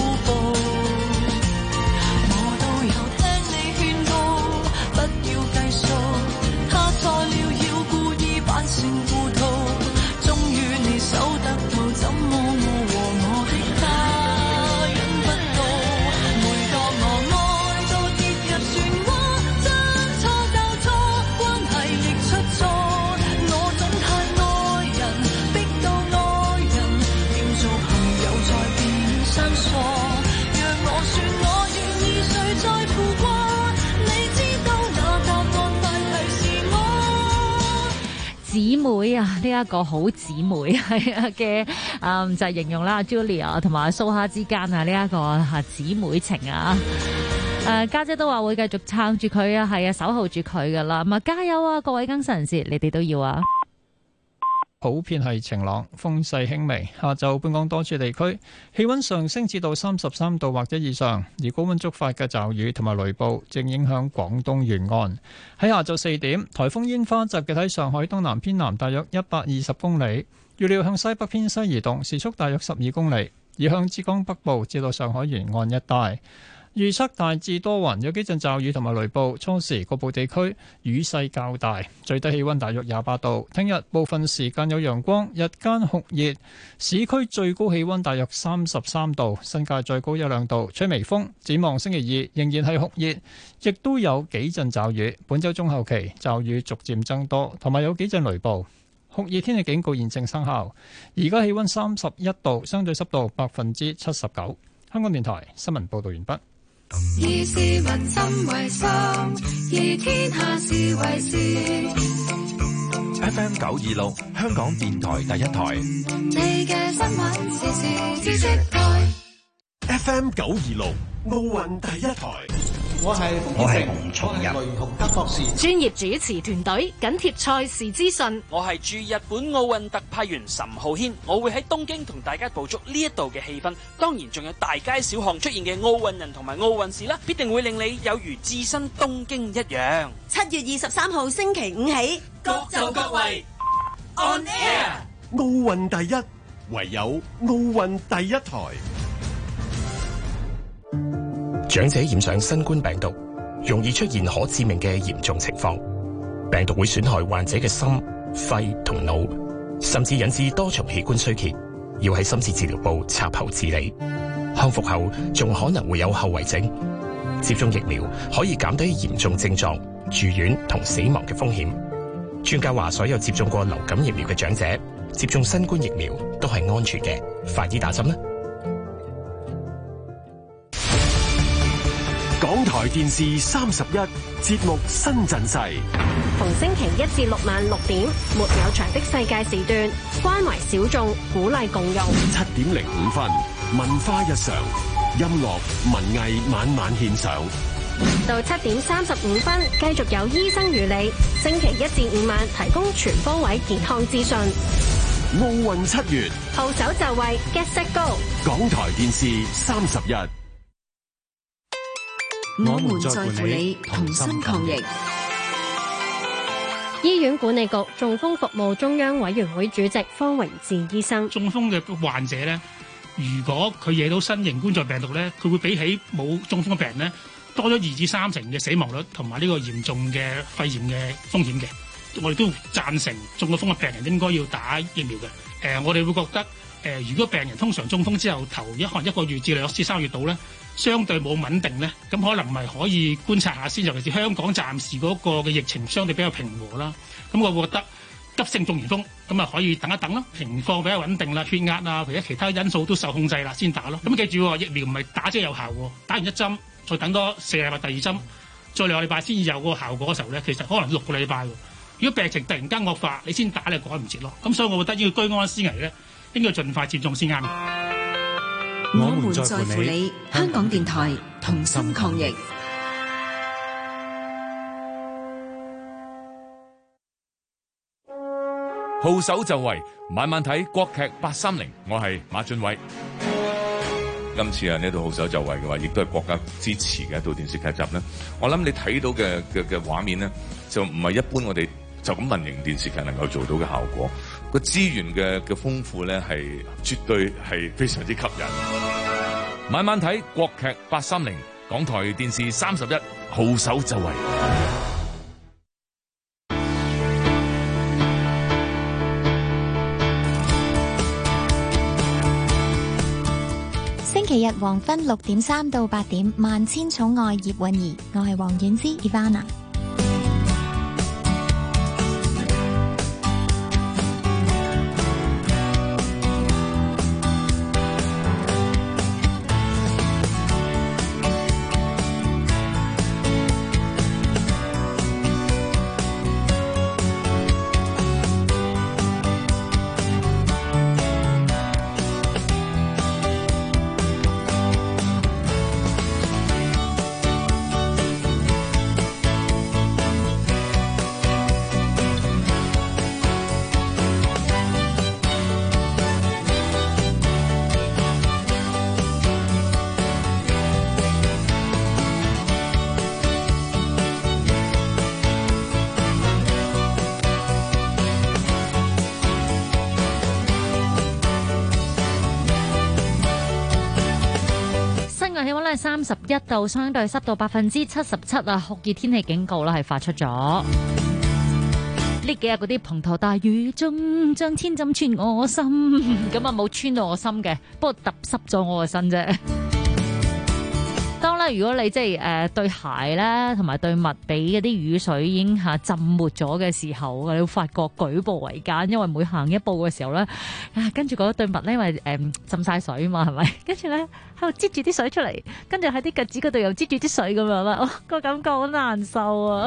錯一個好姊妹係嘅就係形容啦 Julia 同埋蘇蝦之間啊呢一個姊妹情啊。家姐都話會繼續撐住佢啊，係啊，守候住佢噶啦。咁啊，加油啊，各位更新人士，你哋都要啊。 普遍係晴朗，風勢輕微。下晝本港多處地區氣溫上升至到33度或者以上，而高溫觸發嘅驟雨同埋雷暴正影響廣東沿岸。喺下晝4點，颱風煙花集結喺上海東南偏南大約120公里，預料向西北偏西移動，時速大約12公里，移向浙江北部至到上海沿岸一帶。預測大致多雲，有幾陣驟雨同埋雷暴，初時局部地區雨勢較大，最低氣溫大約28度。聽日部分時間有陽光，日間酷熱，市區最高氣溫大約33度，新界最高1-2度，吹微風。展望星期2仍然係酷熱，亦都有幾陣驟雨。本週中後期驟雨逐漸增多，同埋有幾陣雷暴。酷熱天氣警告現正生效。而家氣溫31度，相對濕度79%。香港電台新聞報道完畢。 以市民心為心，以天下事為事。 FM 926，香港電台第一台。 你嘅新聞時事知識台。 FM 926，奧運第一台。 我係洪松仁，雷同德博士。 專業主持團隊緊貼賽事資訊。 我係駐日本奧運特派員岑浩軒，我會喺東京同大家捕捉呢一度嘅氣氛。當然仲有大街小巷出現嘅奧運人同埋奧運事啦，必定會令你有如置身東京一樣。 7月23號星期五起， 各就各位 On Air。 奧運第一，唯有奧運第一台。 長者染上新冠病毒，容易出現可致命嘅嚴重情況。病毒會損害患者嘅心、肺同腦，甚至引致多重器官衰竭，要喺深切治療部插喉治理。康復後仲可能會有後遺症。接種疫苗可以減低嚴重症狀、住院同死亡嘅風險。專家話，所有接種過流感疫苗嘅長者接種新冠疫苗都係安全嘅，快啲打針啦！ 港台電視31節目新陣勢， 逢星期1至6晚6點，沒有牆的世界時段，關懷小眾，鼓勵共用。 7點05分，文化日常，音樂文藝晚晚獻上。 到7點35分，繼續有醫生與你，星期1至5晚提供全方位健康資訊。 奧運7月， 號手就位 ，Get Set Go！ 港台電視31。 我們在乎你，同心抗疫。 醫院管理局中風服務中央委員會主席方榮志醫生： 中風嘅患者咧，如果佢惹到新型冠狀病毒咧，佢會比起冇中風嘅病人咧，多咗2至3成嘅死亡率同埋呢個嚴重嘅肺炎嘅風險嘅。我哋都贊成中咗風嘅病人應該要打疫苗嘅。我哋會覺得如果病人通常中風之後頭可能1個月至2至3個月度咧，相對冇穩定咧，咁可能咪可以觀察下先。尤其是香港暫時嗰個嘅疫情相對比較平和啦，咁我會覺得急性中完風咁啊可以等一等咯，情況比較穩定啦，血壓啊或者其他因素都受控制啦，先打咯。咁記住疫苗唔係打即有效喎，打完1針再等多4禮拜第2針，再2個禮拜先有個效果嘅時候咧，其實可能6個禮拜喎。如果病情突然間惡化，你先打你趕唔切咯。咁所以我覺得要居安思危咧，應該盡快接種先啱。 我們在乎你，香港電台同心抗疫。 號手就位，晚晚睇國劇830，我係馬俊偉。 今次呢套號手就位嘅話，亦都係國家支持嘅一套電視劇集咧。我諗你睇到嘅畫面咧，就唔係一般我哋就咁民營電視劇能夠做到嘅效果。個資源嘅豐富咧，係絕對係非常之吸引。 晚晚睇國劇830，港台電視31，號手就位。 星期日黃昏6點3到8點，萬千寵愛葉韻儀，我係黃婉之 Ivana。 日氣溫咧31度，相對濕度77%啊，酷熱天氣警告啦係發出咗。呢幾日嗰啲滂沱大雨中，將千針穿我心，咁啊冇穿到我心嘅，不過揼濕咗我個身啫。當咧，如果你即係對鞋咧同埋對襪俾嗰啲雨水已經浸沒咗嘅時候，你會發覺舉步維艱，因為每行一步嘅時候咧，跟住嗰對襪咧因為浸晒水嘛，係咪？跟住咧喺度擠住啲水出嚟，跟住喺啲腳趾嗰度又擠住啲水咁樣啦，個感覺好難受啊！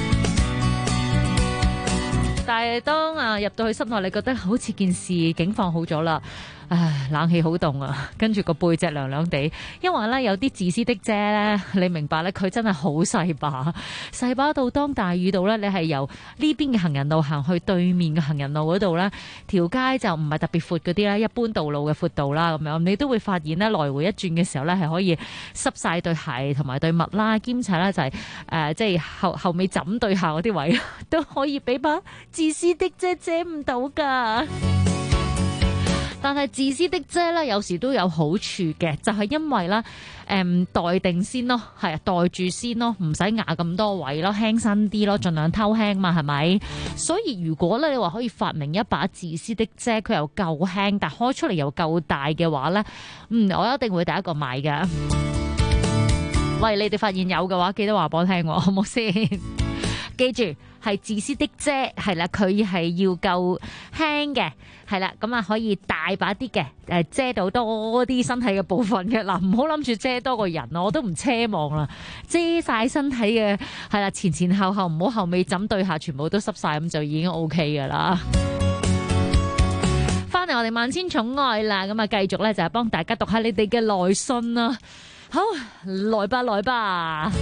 但係當入到去室內，你覺得好似件事境況好咗啦。唉，冷氣好凍啊，跟住個背脊涼涼地，因為咧有啲自私的遮咧，你明白咧，佢真係好細把，細把到當大雨到咧，你係由呢邊嘅行人路行去對面嘅行人路嗰度咧，條街就唔係特別闊嗰啲啦，一般道路嘅闊度啦，咁樣你都會發現咧，來回一轉嘅時候咧，係可以濕晒對鞋同埋對襪啦，兼且咧就係即係後尾枕對下嗰啲位都可以俾把自私的遮遮唔到噶。但係自私的遮咧，有時都有好處嘅，就係因為咧，待定先咯，係啊，待住先咯，唔使壓咁多位咯，輕身啲咯，盡量偷輕嘛，係咪？所以如果咧你話可以發明一把自私的遮，佢又夠輕，但開出嚟又夠大嘅話咧，我一定會第一個買㗎。喂，你哋發現有嘅話，記得話俾我聽，好冇先？記住係自私的遮，係啦，佢係要夠輕嘅，係啦，咁啊可以大把啲嘅，遮到多啲身體嘅部分嘅。嗱，唔好諗住遮多個人，我都唔奢望啦，遮晒身體嘅，係啦，前前後後唔好後尾枕對下全部都濕晒，咁就已經 OK 噶啦。翻嚟我哋萬千寵愛啦，咁啊繼續咧就係幫大家讀下你哋嘅來信啦。好，來吧來吧。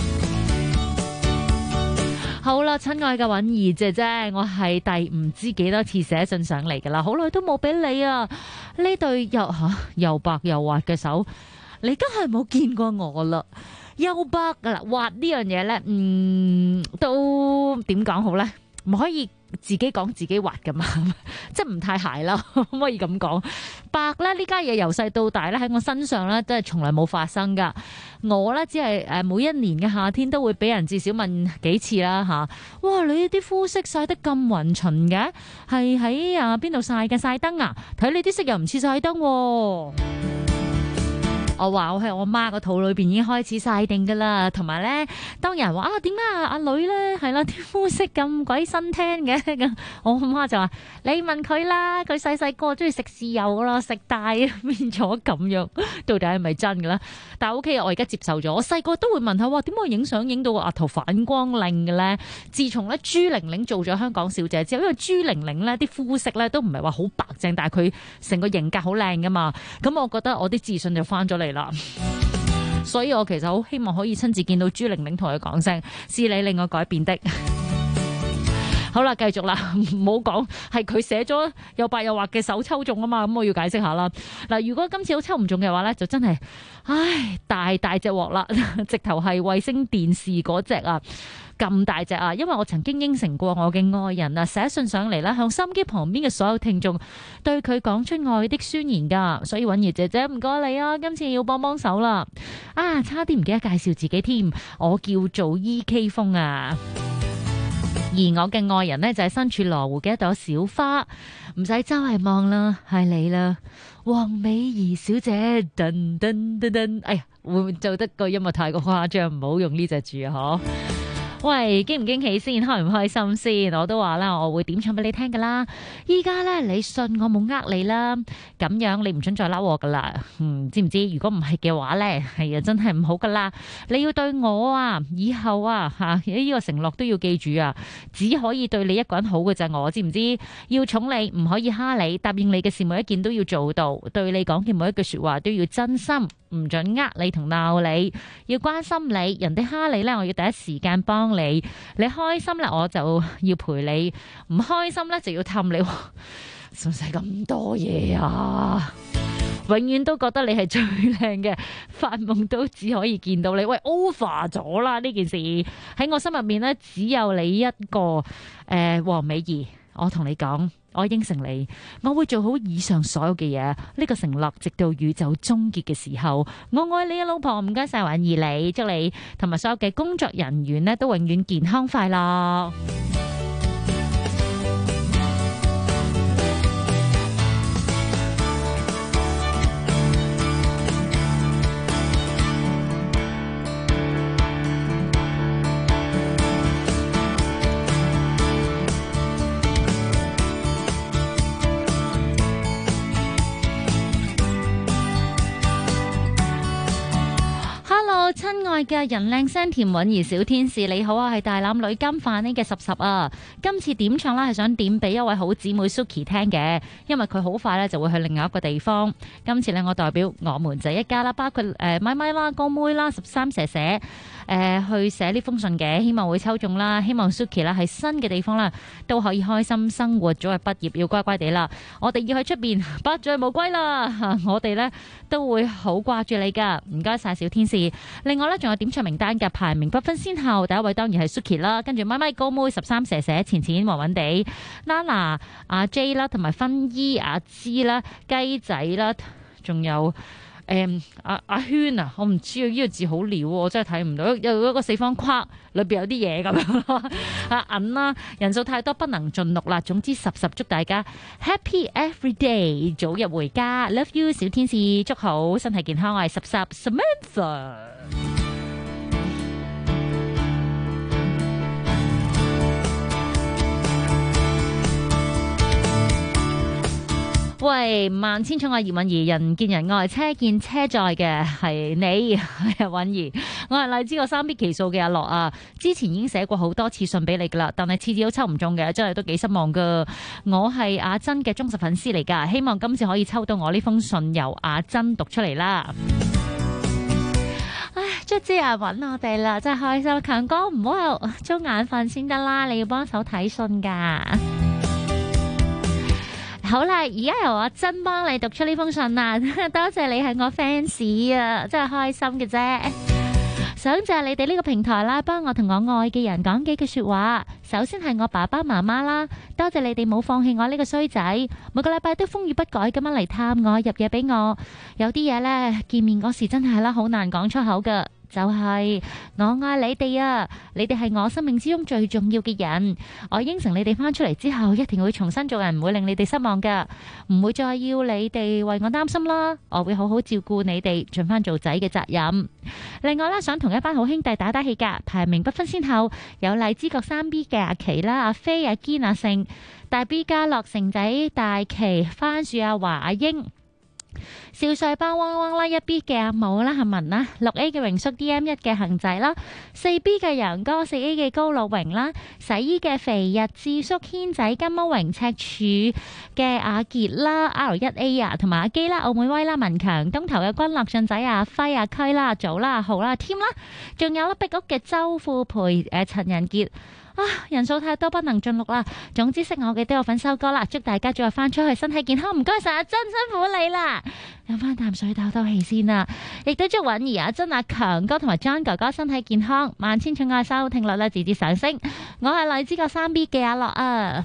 好啦，親愛嘅韻兒姐姐，我係第唔知幾多次寫信上嚟噶啦，好耐都冇俾你啊！呢對又白又滑嘅手，你梗係冇見過我啦。又白噶啦，滑呢樣嘢咧，都點講好咧？唔可以自己講自己滑噶嘛，即係唔太鞋啦，可唔可以咁講？白咧呢家嘢由細到大咧喺我身上咧，真係從來冇發生噶。我咧只係每一年嘅夏天都會俾人至少問幾次啦吓。哇，你啲膚色曬得咁勻循嘅，係喺邊度曬嘅？曬燈啊？睇你啲色又唔似曬燈。我話我喺我媽個肚裏邊已經開始曬定噶啦，同埋咧，當有人話點解阿女咧係啦啲膚色咁鬼新聽嘅咁，我媽就話你問佢啦，佢細細個中意食豉油啦，食大變咗咁樣，到底係咪真噶啦？但係 OK，我而家接受咗。我細個都會問下，哇，點解影相影到個額頭反光靚嘅咧？自從咧朱玲玲做咗香港小姐之後，因為朱玲玲咧啲膚色咧都唔係話好白淨，但係佢成個型格好靚噶嘛，咁我覺得我啲自信就翻咗嚟啦，所以我其實好希望可以親自見到朱玲玲同佢講聲，是你令我改變的。好啦，繼續啦，唔好講係佢寫咗又白又滑嘅手抽中啊嘛，咁我要解釋下啦。嗱，如果今次好抽唔中嘅話咧，就真係大隻鑊啦，直頭係衛星電視嗰隻啊，咁大隻啊！因為我曾經應承過我嘅愛人啊，寫信上嚟啦，向收音機旁邊嘅所有聽眾對佢講出愛的宣言噶，所以韻兒姐姐唔該你啊，今次要幫幫手啦！差啲唔記得介紹自己添，我叫做 EK 風啊。而我嘅愛人呢，就係身處羅湖嘅一朵小花，唔使周圍望啦，係你啦，黃美儀小姐，噔噔噔噔，哎呀，會唔會做得個音樂太過誇張？唔好用呢隻字啊！嗬。喂，驚唔驚喜先，開唔開心先？我都話啦，我會點唱俾你聽噶啦。依家咧，你信我冇呃你啦，咁樣你唔准再嬲我噶啦。知唔知？如果唔係嘅話咧，係啊，真係唔好噶啦。你要對我啊，以後啊，呢個承諾都要記住啊。只可以對你一個人好嘅咋，我知唔知？要寵你，唔可以蝦你，答應你嘅事每一件都要做到，對你講嘅每一句說話都要真心，唔准呃你同鬧你，要關心你。人哋蝦你咧，我要第一時間幫你。你開心啦，我就要陪你；唔開心咧，就要氹你。使唔使咁多嘢啊？永遠都覺得你係最靚嘅，發夢都只可以見到你。喂 over 咗啦呢件事，喺我心入面咧，只有你一個。黃美儀，我同你講， 我應承你，我會做好以上所有嘅嘢。呢個承諾直到宇宙終結嘅時候，我愛你啊，老婆。唔該晒，婉兒你，祝你同埋所有嘅工作人員呢都永遠健康快樂。親愛嘅人靚聲甜韻兒小天使你好啊，係大欖女金飯呢嘅10啊，今次點唱啦係想點俾一位好姊妹 Suki 聽嘅，因為佢好快咧就會去另外一個地方。今次咧我代表我們這一家啦，包括咪咪啦、高妹啦、13蛇蛇去寫呢封信嘅，希望會抽中啦，希望 Suki 啦喺新嘅地方啦都可以開心生活，早日畢業要乖乖地啦，我哋要喺出邊不醉無歸啦，我哋咧都會好掛住你噶，唔該晒小天使。另外咧仲有點唱名單嘅，排名不分先後，第一位當然係 Suki 啦，跟住咪咪高妹、13蛇蛇、錢錢暈暈地、Nana 阿 J 啦，同埋薰衣阿芝啦、雞仔啦，仲有阿圈啊，我唔知啊，呢個字好潦，我真係睇唔到，有一個四方框裏邊有啲嘢咁樣咯。阿銀啦，人數太多不能盡錄啦。總之10祝大家 Happy Every Day， 早日回家 ，Love you 小天使，祝好身體健康，我係10 Samantha。喂，萬千寵愛葉韻兒，人見人愛，車見車載嘅係你，係韻兒。我係荔枝個3B 期數嘅阿樂啊，之前已經寫過好多次信俾你噶啦，但係次次都抽唔中嘅，真係都幾失望噶。我係阿珍嘅忠實粉絲嚟噶，希望今次可以抽到我呢封信，由阿珍讀出嚟啦。唉，卒之啊揾我哋啦，真係開心。強哥唔好瞌眼瞓先得啦，你要幫手睇信噶。好啦，而家由阿珍幫你讀出呢封信啦，多謝你係我 fans 啊，真係開心嘅啫。想謝你哋呢個平台啦，幫我同我愛嘅人講幾句說話。首先係我爸爸媽媽啦，多謝你哋冇放棄我呢個衰仔，每個禮拜都風雨不改咁樣嚟探我，入嘢俾我。有啲嘢呢，見面嗰時真係啦，好難講出口噶。就係我愛你哋啊！你哋係我生命之中最重要嘅人。我應承你哋翻出嚟之後，一定會重新做人，唔會令你哋失望噶，唔會再要你哋為我擔心啦。我會好好照顧你哋，盡翻做仔嘅責任。另外啦，想同一班好兄弟打打氣噶，排名不分先後，有荔枝角3B 嘅阿琪啦、阿飛、阿堅、阿勝、大 B 家樂、成仔、大琪、番薯、阿華、阿英。少帥包汪汪啦，1B 嘅阿武啦，阿文啦，6A 嘅榮叔 DM1 嘅恒仔啦，4B 嘅楊哥，4A 嘅高老榮啦，洗衣嘅肥日智叔軒仔金毛榮赤柱嘅阿傑啦 ，R1A 啊，同埋阿基啦，澳門威啦，文強東頭嘅君樂俊仔阿輝阿區啦，阿祖啦，阿豪啦，添啦，仲有啦壁屋嘅周富培陳仁傑。啊！人數太多不能盡錄啦。總之識我嘅都有份收歌啦。祝大家早日翻出去，身體健康。唔該晒，真辛苦你啦。飲翻啖水唞唞氣先啦。亦都祝韻兒、阿珍、阿強哥同埋 John 哥哥身體健康，萬千寵愛收聽率咧節節上升。我係荔枝角3B 嘅阿樂啊。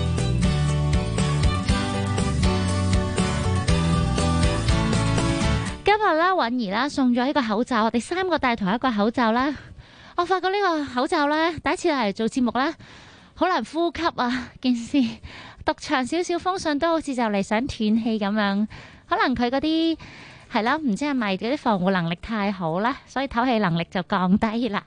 今日咧韻兒啦送咗一個口罩，我哋3個戴同一個口罩啦。我發覺呢個口罩咧，第一次嚟做節目咧，好難呼吸啊！件事讀長少少封信都好似就嚟想斷氣咁樣，可能佢嗰啲係啦，唔知係咪嗰啲防護能力太好啦，所以唞氣能力就降低啦。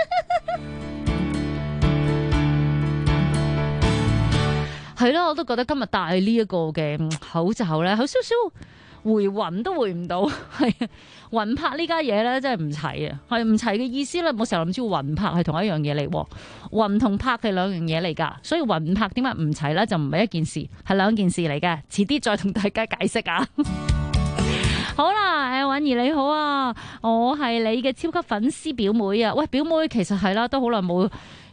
係咯，我都覺得今日戴呢一個嘅口罩咧，有少少回魂都回唔到，係啊，魂魄呢家嘢咧真係唔齊啊，係唔齊嘅意思咧，冇成日諗住魂魄係同一樣嘢嚟，魂同魄係兩樣嘢嚟噶，所以魂魄點解唔齊咧就唔係一件事，係兩件事嚟嘅，遲啲再同大家解釋啊。好啦，韻兒你好啊，我係你嘅超級粉絲表妹啊，喂表妹其實係啦，都好耐冇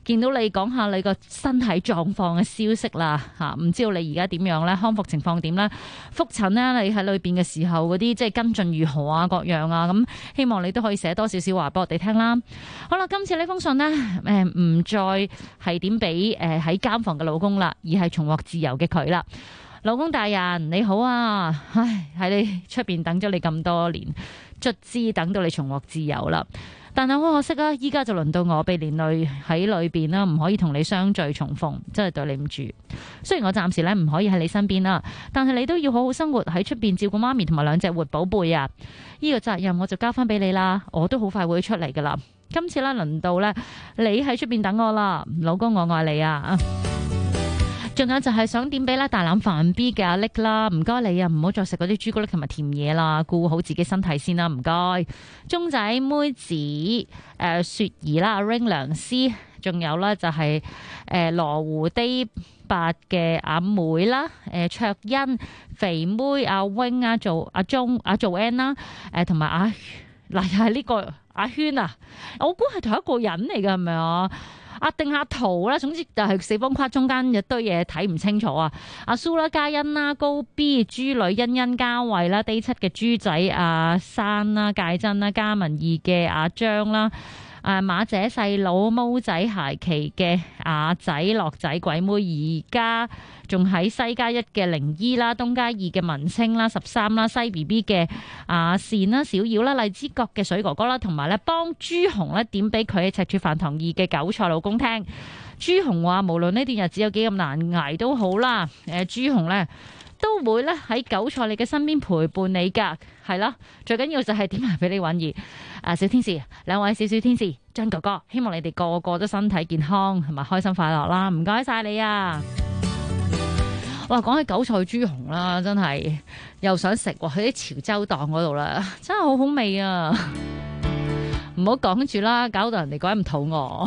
見到你講下你個身體狀況嘅消息啦嚇，唔知道你而家點樣咧？康復情況點咧？復診咧，你喺裏邊嘅時候嗰啲即係跟進如何啊？各樣啊，咁希望你都可以寫多少少話俾我哋聽啦。好啦，今次呢封信呢，唔再係點俾喺監房嘅老公啦，而係重獲自由嘅佢啦。老公大人你好啊，唉，喺你出邊等咗你咁多年，卒之等到你重獲自由啦。但係好可惜啊，依家就輪到我被連累喺裏邊啦，唔可以同你相聚重逢，真係對你唔住。雖然我暫時咧唔可以喺你身邊啦，但係你都要好好生活喺出邊照顧媽咪同埋2隻活寶貝啊！呢個責任我就交翻俾你啦，我都好快會出嚟噶啦。今次咧輪到咧你喺出邊等我啦，老公我愛你啊！仲有就係想點俾咧大欖飯 B 嘅阿力啦，唔該你啊，唔好再食嗰啲朱古力同埋甜嘢啦，顧好自己身體先啦，唔該。鐘仔妹子雪兒啦，阿 Ring 良師，仲有咧就係羅湖啲8嘅阿妹啦，卓欣、肥妹、阿 Wing 啊，做阿鐘、阿做 N 啦，同埋阿嗱又係呢個阿軒啊，我估係同一個人嚟㗎，係咪啊？阿圖啦，總之就係四方框中間一堆嘢睇唔清楚啊！阿蘇啦、嘉欣啦、高 B、朱女、欣欣、嘉慧啦、D 7嘅豬仔、阿珊啦、界珍啦、嘉文2嘅阿張啦、馬姐細佬、毛仔、鞋奇嘅阿仔、樂仔、鬼妹，而家仲喺西加1嘅靈姨啦、東加2嘅文清啦、13啦、西 B B 嘅阿善啦、小妖啦、荔枝角嘅水哥哥啦，同埋咧幫朱紅咧點俾佢喺赤柱飯堂2嘅韭菜老公聽。朱紅話無論呢段日子有幾咁難捱都好啦，朱紅咧都會咧喺韭菜你嘅身邊陪伴你噶，係啦，最緊要就係點埋俾你揾兒。小天使，兩位小天使，張哥哥，希望你哋個個都身體健康同埋開心快樂啦，唔該晒你啊！哇，講起韭菜豬紅啦，真係又想食喎，去啲潮州檔嗰度啦，真係好好味啊！唔好講住啦，搞到人哋講唔肚餓。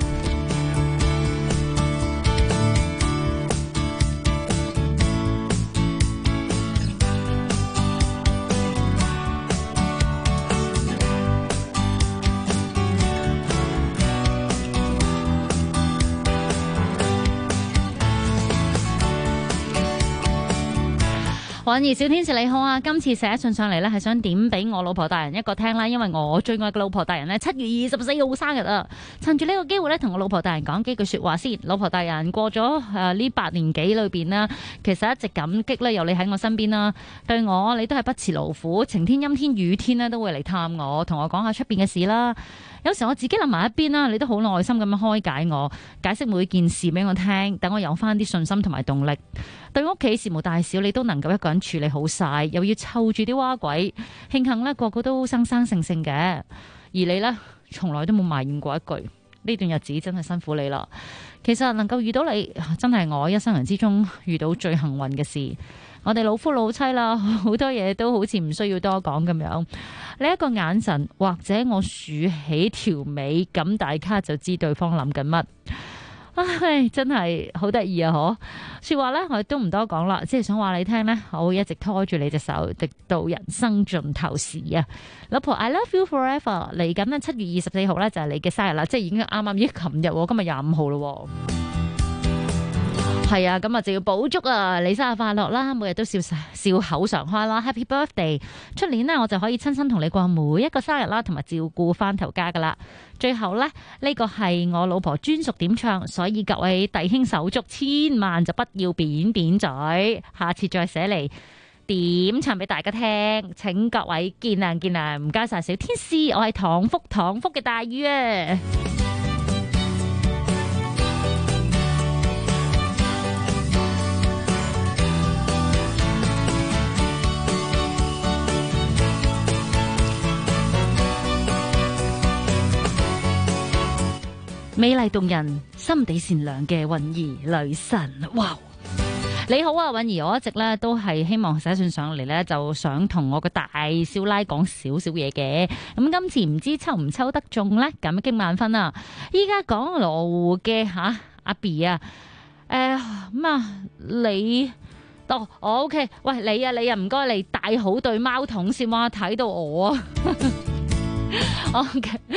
韻兒小天使你好啊！今次寫信上嚟呢，係想點俾我老婆大人一個聽啦，因為我最愛嘅老婆大人呢，7月24號生日啊！趁住呢個機會呢，同我老婆大人講幾句說話先。老婆大人，過咗呢8年幾裏邊啦，其實一直感激呢，有你喺我身邊啦，對我你都係不辭勞苦，晴天陰天雨天呢，都會嚟探我，同我講下出邊嘅事啦。有時我自己諗埋一邊啦，你都好耐心咁樣開解我，解釋每件事俾我聽，等我有翻啲信心同埋動力。對屋企事無大小，你都能夠一個人處理好晒，又要湊住啲蛙鬼，慶幸呢個個都生生性性嘅，而你呢，從來都冇埋怨過一句。呢段日子真係辛苦你啦。其實能夠遇到你，真係我一生人之中遇到最幸運嘅事。我哋老夫老妻啦，好多嘢都好似唔需要多講咁樣。你一個眼神或者我豎起條尾，咁大家就知對方諗緊乜。唉，真係好得意啊！嗬，說話呢，我都唔多講啦，即係想話你聽呢，我會一直拖住你隻手，直到人生盡頭時啊！老婆 I love you forever。嚟緊呢7月24號呢，就係你嘅生日啦，即係已經啱琴日，今日25號咯。係啊，咁啊就要補祝啊！你生日快樂啦，每日都笑口常開啦 ，Happy Birthday！ 出年呢，我就可以親身同你過每一個生日啦，同埋照顧翻頭家噶啦。最後呢，呢個係我老婆專屬點唱，所以各位弟兄手足千萬就不要扁扁嘴，下次再寫嚟點唱俾大家聽，請各位見諒見諒，唔該晒小天使，我係唐福嘅大魚啊！美麗動人、心地善良嘅韻兒女神，哇！你好啊，韻兒，我一直咧都係希望寫信上嚟咧，就想同我個大少奶講少少嘢嘅。咁今次唔知抽唔抽得中咧？咁經萬分啊！依家講羅湖嘅阿 B 啊，你OK， 喂你啊，唔該你帶好對貓筒先，哇！睇到我啊！OK， 帶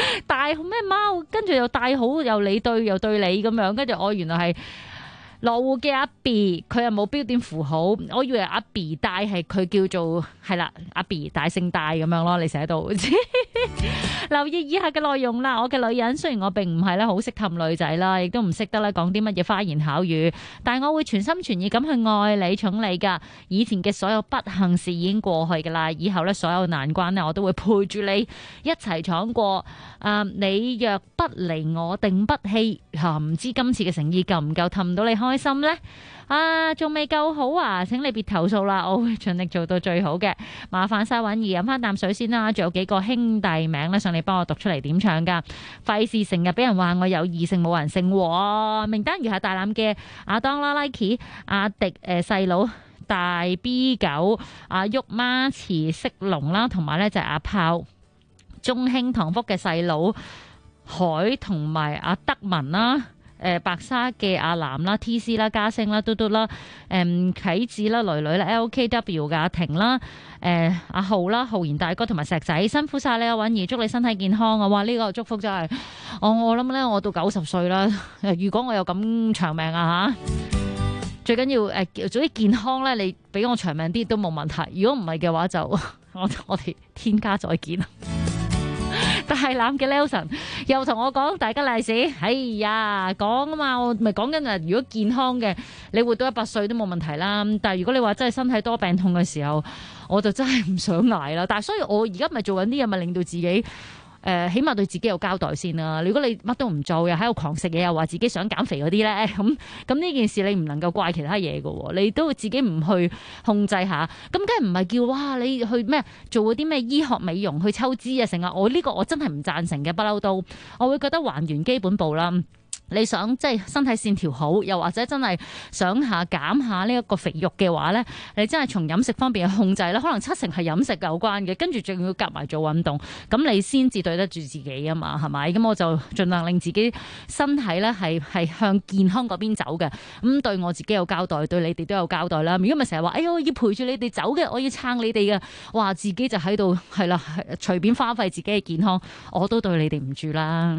大好咩貓，跟住又大好又你對又對你咁樣，跟住我原來係羅湖嘅阿 B， 佢又冇標點符號，我以為阿 B 大係佢叫做係啦，阿 B 大姓大咁樣咯，你寫到留意以下嘅內容啦。我嘅女人雖然我並唔係咧好識氹女仔啦，亦都唔識得咧講啲乜嘢花言巧語，但係我會全心全意咁去愛你寵你噶。以前嘅所有不幸事已經過去噶啦，以後咧所有難關咧我都會陪住你一齊闖過。你若不離我定不棄，唔知今次嘅誠意夠唔夠氹到你開心呢？仲未夠好啊，請你別投訴啦，我會盡力做到最好嘅。麻煩晒韻兒飲翻啖水先啦，仲有幾個兄弟名咧，想你幫我讀出嚟點唱噶，費事成日俾人話我有異性冇人性喎。名單如下：大欖嘅阿當啦、Nike、阿迪細佬、大 B 九、阿旭媽、慈色龍啦，同埋咧就係阿炮、中興唐福嘅細佬海同埋阿德文啦。白沙嘅阿南啦、TC 啦、嘉星啦、嘟嘟啦、啟智啦、女女啦、LKW 嘅阿婷啦、阿浩啦、浩然大哥同埋石仔，辛苦晒你啊！韻兒，祝你身體健康啊！哇，呢個祝福真係我諗咧，我到90歲啦，如果我有咁長命啊吓，最緊要總之健康咧，你俾我長命啲都冇問題。如果唔係嘅話就我哋天家再見。大欖嘅 Nelson 又同我講大吉利是，哎呀講啊嘛，我咪講緊如果健康嘅，你活到100歲都冇問題啦。但係如果你話真係身體多病痛嘅時候，我就真係唔想捱啦。但係所以我而家咪做緊啲嘢，咪令到自己起碼對自己有交代先啦。如果你乜都唔做，又喺度狂食嘢，又話自己想減肥嗰啲咧，咁呢件事你唔能夠怪其他嘢㗎，你都自己唔去控制下，咁梗係唔係叫哇你去咩做嗰啲咩醫學美容去抽脂啊成啊？我呢個我真係唔贊成嘅，不嬲都，我會覺得還原基本步啦。你想即係身體線條好，又或者真係想減下呢一個肥肉嘅話咧，你真係從飲食方面去控制啦。可能70%係飲食有關嘅，跟住仲要夾埋做運動，咁你先至對得住自己啊嘛，係咪？咁我就盡量令自己身體咧係向健康嗰邊走嘅。咁對我自己有交代，對你哋都有交代啦。如果咪成日話，哎呀，我要陪住你哋走嘅，我要撐你哋嘅，哇，自己就喺度係啦，隨便花費自己嘅健康，我都對你哋唔住啦。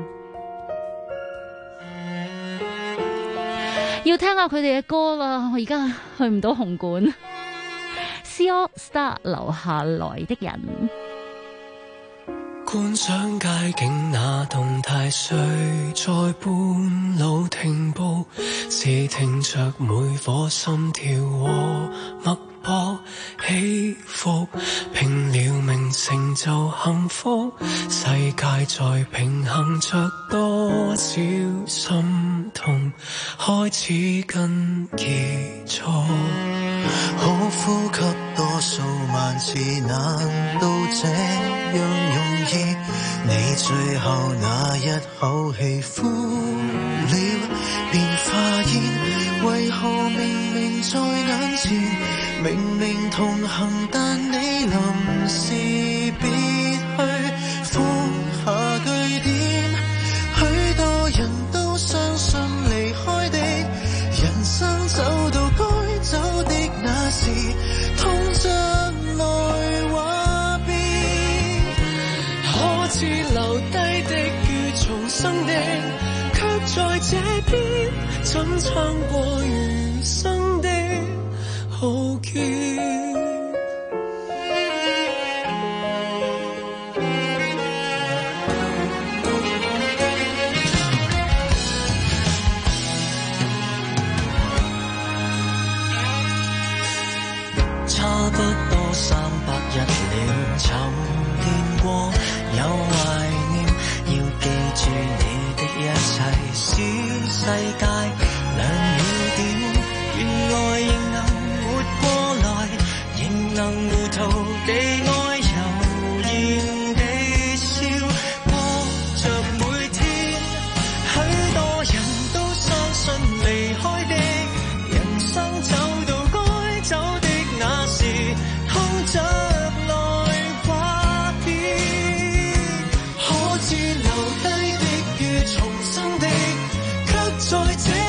要聽下佢哋嘅歌啦，我而家去唔到紅館。C AllStar 留下來的人， 觀賞街景那動態，誰在半路停步？是聽着每顆心跳和脈搏起伏，拼了命成就幸福，世界在平衡着多少心痛，開始跟結束，可呼吸多數萬次，難道這樣容易？你最後那一口氣呼了便化煙，為何明明在眼前，明明同行，但你臨時別去放下句點。許多人都相信離開的人生，走到該走的那時，痛着來話別。可知留低的與重生的，卻在這邊怎撐過餘生的浩劫。差不多300日了，沉澱過有懷念，要記住你的一切，使世界亮了點，原來仍能活過來，仍能糊塗地愛，悠然地笑過着每天。許多人都相信離開的人生，走到該走的那時，痛着來話別。可知留低的與重生的，卻在這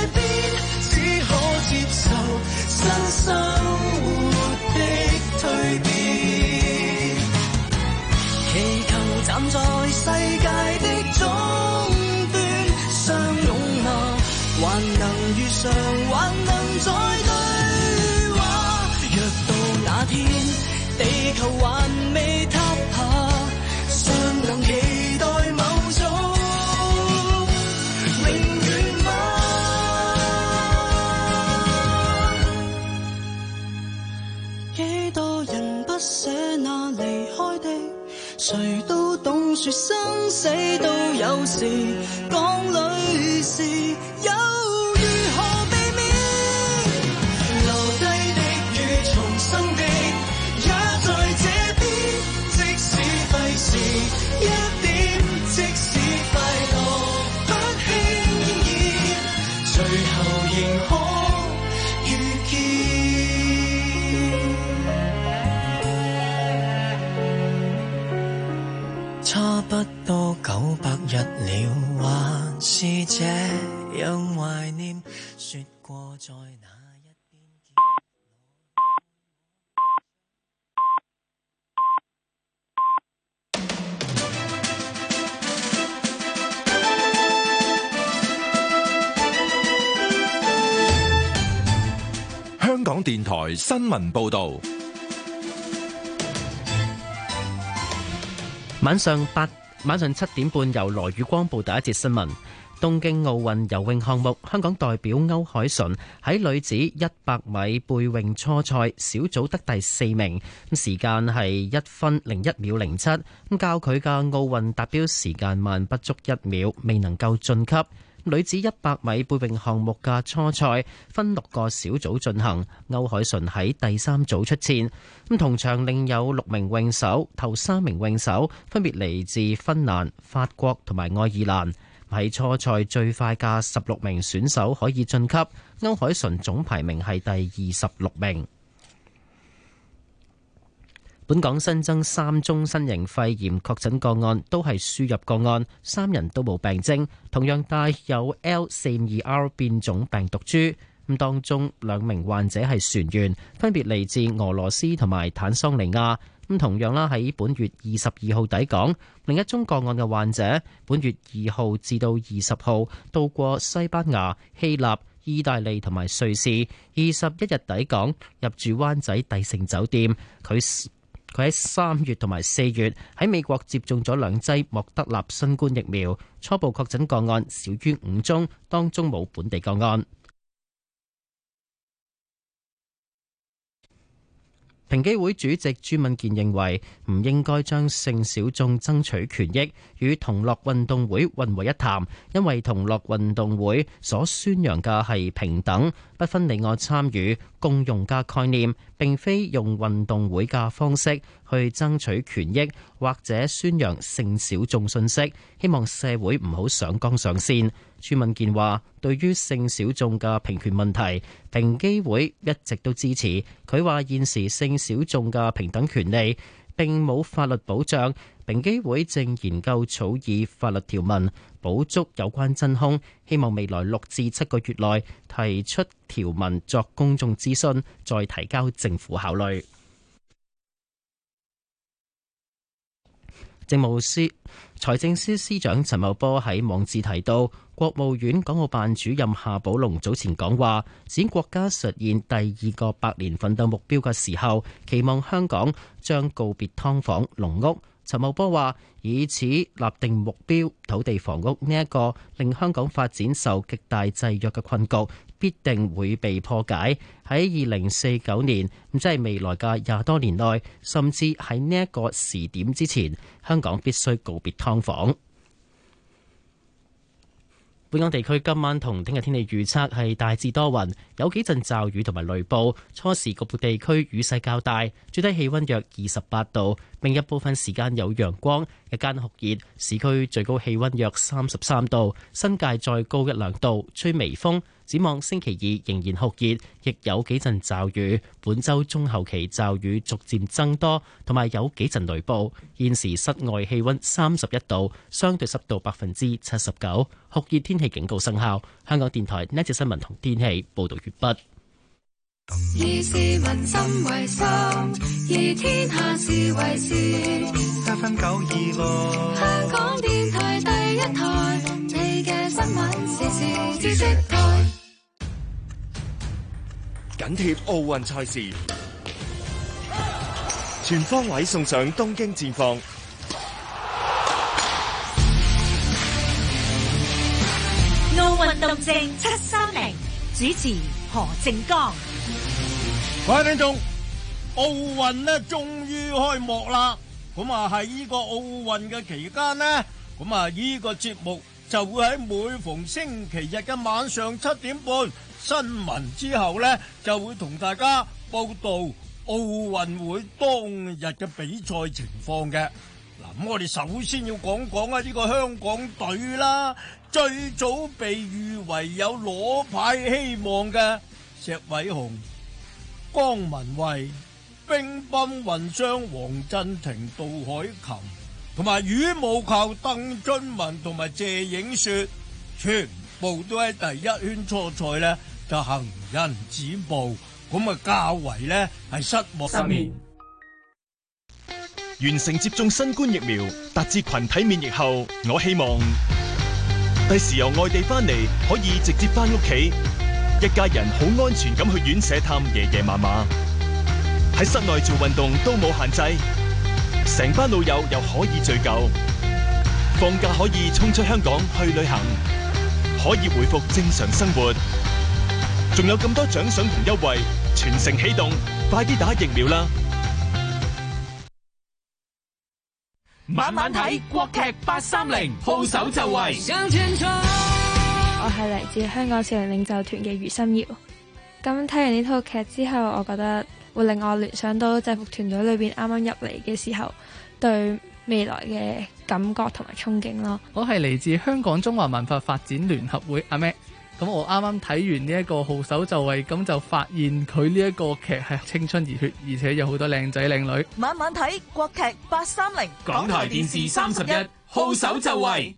地球還未塌下，尚能期待某種永遠嗎？幾多人不捨那離開的，誰都懂說生死都有時，港裏事有如何避免？留低的與重生的也在這邊，即使費事一點，即使快樂不輕易，最後仍可遇見。差不多900日了，還是這樣懷念，說過在那一邊。 香港電台新聞報導。 晚上7點半，由羅宇光報第一節新聞。東京奧運游泳項目，香港代表歐鎧淳喺女子100米背泳初賽小組得第4名，時間係1分01秒07，較佢嘅奧運達標時間慢不足1秒，未能夠晉級。女子100米背泳項目嘅初賽分6個小組進行，歐鎧淳喺第3組出戰。同場另有6名泳手，頭3名泳手分別嚟自芬蘭、法國同埋愛爾蘭。喺初賽最快嘅16名選手可以晉級，歐鎧淳總排名係第26名。本港新增3宗新型肺炎確診個案，都係輸入個案，3人都冇病徵，同樣帶有 L42R 變種病毒株。當中2名患者係船員，分別嚟自俄羅斯同埋坦桑尼亞。同樣啦，喺本月22號抵港。另一宗個案嘅患者，本月2號至到20號到過西班牙、希臘、意大利同埋瑞士，21日抵港，入住灣仔帝盛酒店。佢喺3月同埋4月喺美國接種咗2劑莫德納新冠疫苗。初步確診個案少於5宗，當中冇本地個案。平機會主席朱敏健認為唔應該將性小眾爭取權益與同樂運動會混為一談，因為同樂運動會所宣揚嘅係平等、不分你我參與、共融嘅概念，並非用運動會嘅方式去爭取權益或者宣揚性小眾信息，希望社會唔好上綱上線。朱敏健話：對於性小眾嘅平權問題，平機會一直都支持。佢話現時性小眾嘅平等權利並冇法律保障，平機會正研究草擬法律條文，補足有關真空，希望未來6至7個月內提出條文作公眾諮詢，再提交政府考慮。政務司財政司司長陳茂波喺網誌提到，國務院港澳辦主任夏寶龍早前講話，指國家實現第2個百年奮鬥目標嘅時候，期望香港將告別劏房、籠屋。陳茂波話：以此立定目標，土地房屋呢一個令香港發展受極大制約嘅困局，必定會被破解。喺2049年，即係未來嘅20多年內，甚至喺呢一個時點之前，香港必須告別劏房。本港地區今晚同聽日天氣預測係大致多雲，有幾陣驟雨同埋雷暴，初時局部地區雨勢較大，最低氣溫約28度。明日部分時間有陽光，日間酷熱，市區最高氣溫約33度，新界再高1-2度，吹微風。展望星期2仍然酷熱，亦有幾陣驟雨。本週中後期驟雨逐漸增多，同埋有幾陣雷暴。現時室外氣溫31度，相對濕度79%，酷熱天氣警告生效。香港電台呢節新聞同天氣報道完畢。 以市民心為心，以天下事為事。FM 926，香港電台第一台，你嘅新聞時事知識台。 緊貼奧運賽事， 全方位送上東京戰況。 奧運動靜730，主持何正剛。 各位聽眾，奧運呢終於開幕啦！咁啊喺呢個奧運嘅期間呢，咁啊呢個節目就會喺每逢星期日嘅晚上7點半新聞之後呢，就會同大家報道奧運會當日嘅比賽情況嘅。嗱，咁我哋首先要講講呢個香港隊啦，最早被譽為有攞牌希望嘅石偉雄、江文慧、乒乓混雙黃鎮廷、杜海琴，同埋羽毛球鄧俊文同埋謝影雪，全部都喺第一圈初賽呢就行人止步，咁啊較為呢係失望。 完成接種新冠疫苗，達至群體免疫後，我希望第時由外地翻嚟可以直接翻屋企，一家人好安全咁去院舍探爺爺嫲嫲，喺室內做運動都冇限制，成班老友又可以聚舊，放假可以衝出香港去旅行，可以回復正常生活，仲有咁多獎賞同優惠，全城起動，快啲打疫苗啦！ 晚晚睇國劇830，號手就位。 我係嚟自香港少年領袖團嘅余心瑤。咁睇完呢套劇之後，我覺得會令我聯想到制服團隊裏邊啱啱入嚟嘅時候對未來嘅感覺同埋憧憬咯。 我係嚟自香港中華文化發展聯合會阿咩。咁我啱啱睇完呢一個號手就位，咁就發現佢呢一個劇係青春熱血，而且有好多靚仔靚女。 晚晚睇國劇830， 港台電視31，號手就位。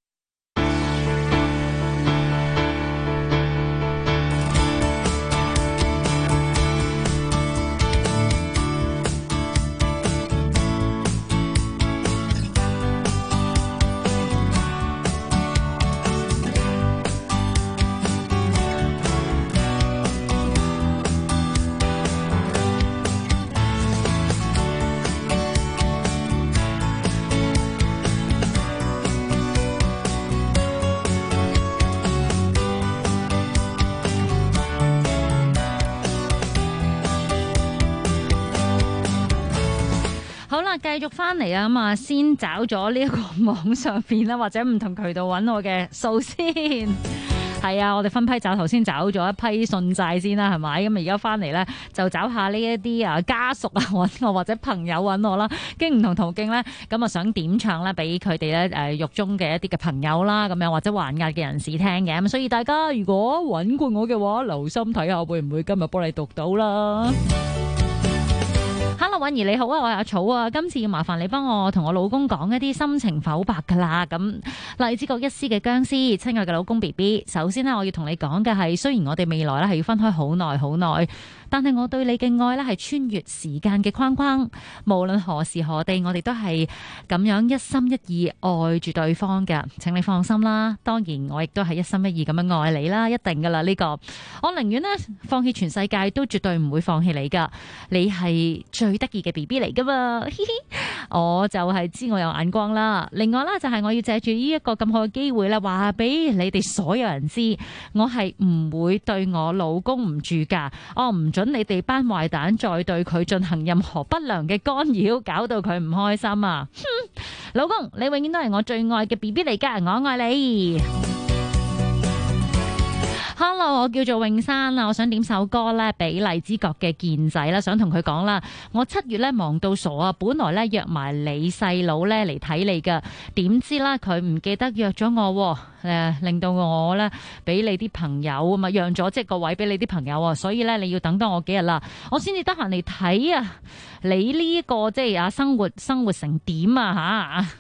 繼續翻嚟啊嘛，先找咗呢一個網上邊啦，或者唔同渠道揾我嘅數先。係啊，我哋分批找，頭先找咗一批信債先啦，係咪？咁而家翻嚟咧就找下呢一啲啊家屬啊揾我，或者朋友揾我啦，經唔同途徑咧，咁啊想點唱咧俾佢哋咧獄中嘅一啲嘅朋友啦，咁樣或者還押嘅人士聽嘅。咁所以大家如果揾過我嘅話，留心睇下會唔會今日幫你讀到啦。Hello， 允兒你好啊，我係阿草啊，今次要麻煩你幫我同我老公講一啲心情剖白噶啦。咁荔枝角一絲嘅僵屍，親愛嘅老公 BB， 首先呢，我要同你講嘅係，雖然我哋未來咧係要分開好耐好耐，但係我對你嘅愛咧係穿越時間嘅框框，無論何時何地，我哋都係咁樣一心一意愛住對方嘅，請你放心啦。當然我亦都係一心一意咁樣愛你啦，一定噶啦呢個，我寧願呢放棄全世界，都絕對唔會放棄你噶，你係最得意嘅 BB 嚟噶嘛，嘻嘻，我就係知我有眼光啦。另外啦，就係我要借住呢一個咁好嘅機會咧，話俾你哋所有人知，我係唔會對我老公唔住噶，我唔准你哋班壞蛋再對佢進行任何不良嘅干擾，搞到佢唔開心啊！哼，老公，你永遠都係我最愛嘅 BB 嚟噶，我愛你。Hello， 我叫做泳山啊，我想點首歌咧俾荔枝角嘅健仔啦，想同佢講啦，我7月咧忙到傻啊，本來咧約埋你細佬咧嚟睇你噶，點知啦佢唔記得約咗我，令到我咧俾你啲朋友啊嘛，讓咗即係個位俾你啲朋友啊，所以咧你要等多我幾日啦，我先至得閒嚟睇啊，你呢一個即係啊生活成點啊吓？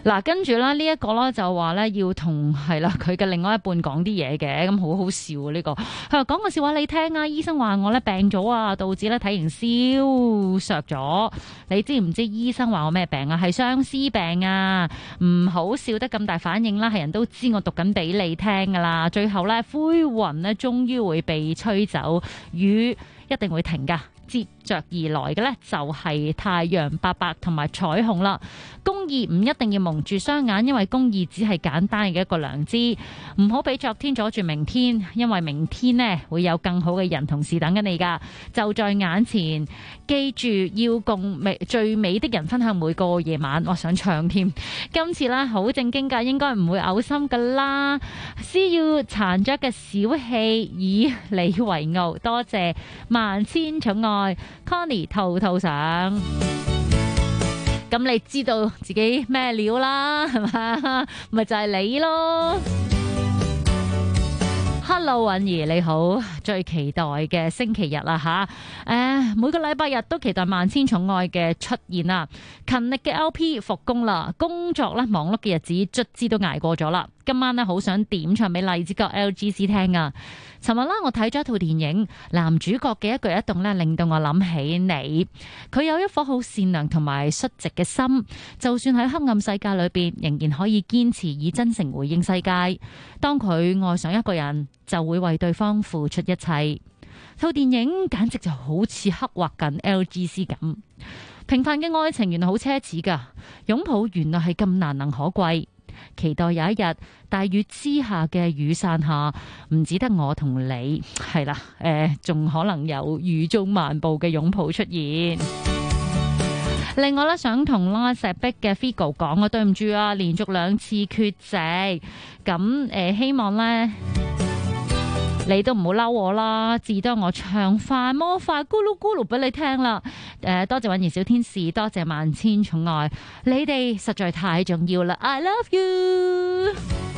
嗱，跟住啦，呢一個咧就話咧要同係啦佢嘅另外一半講啲嘢嘅，咁好好笑啊呢個。佢話講個笑話你聽啊，醫生話我咧病咗啊，導致咧體型消削咗。你知唔知醫生話我咩病啊？係相思病啊！唔好笑得咁大反應啦，係人都知我讀緊俾你聽噶啦。最後咧灰雲咧終於會被吹走，雨一定會停噶。接着而來嘅呢，就係太陽、伯伯同埋彩虹啦。公義唔一定要蒙住雙眼，因為公義只係簡單嘅一個良知。唔好俾昨天阻住明天，因為明天呢會有更好嘅人同事等緊你噶，就在眼前。記住要共最美的人分享每個夜晚。我想唱添，今次啦好正經噶，應該唔會嘔心噶啦。See you 殘咗嘅小氣，以你為傲。多謝萬千寵愛 Connie 兔兔上。咁你知道自己咩料啦，係嘛？咪就係你咯。Hello 允兒你好，最期待嘅星期日啦吓，每個禮拜日都期待萬千寵愛嘅出現啦。勤力嘅 LP 復工啦，工作咧忙碌嘅日子卒之都捱過咗啦。今晚咧好想點唱俾荔枝角 LGC 聽啊！尋日啦，我睇咗一套電影，男主角嘅一舉一動咧，令到我諗起你。佢有一顆好善良同埋率直嘅心，就算喺黑暗世界裏邊，仍然可以堅持以真誠回應世界。當佢愛上一個人，就會為對方付出一切。套電影簡直就好似刻畫緊 LGC 咁。平凡嘅愛情原來好奢侈㗎，擁抱原來係咁難能可貴。期待有一日大雨之下嘅雨傘下，唔只得我同你，係啦，仲可能有雨中漫步嘅擁抱出現。另外咧，想同啦石壁嘅 Figo 講啊，對唔住啊，連續2次缺席，咁希望咧你都唔好嬲我啦，至多我唱快魔法咕嚕咕嚕俾你聽啦。多謝允兒小天使，多謝萬千寵愛，你哋實在太重要啦 ！I love you。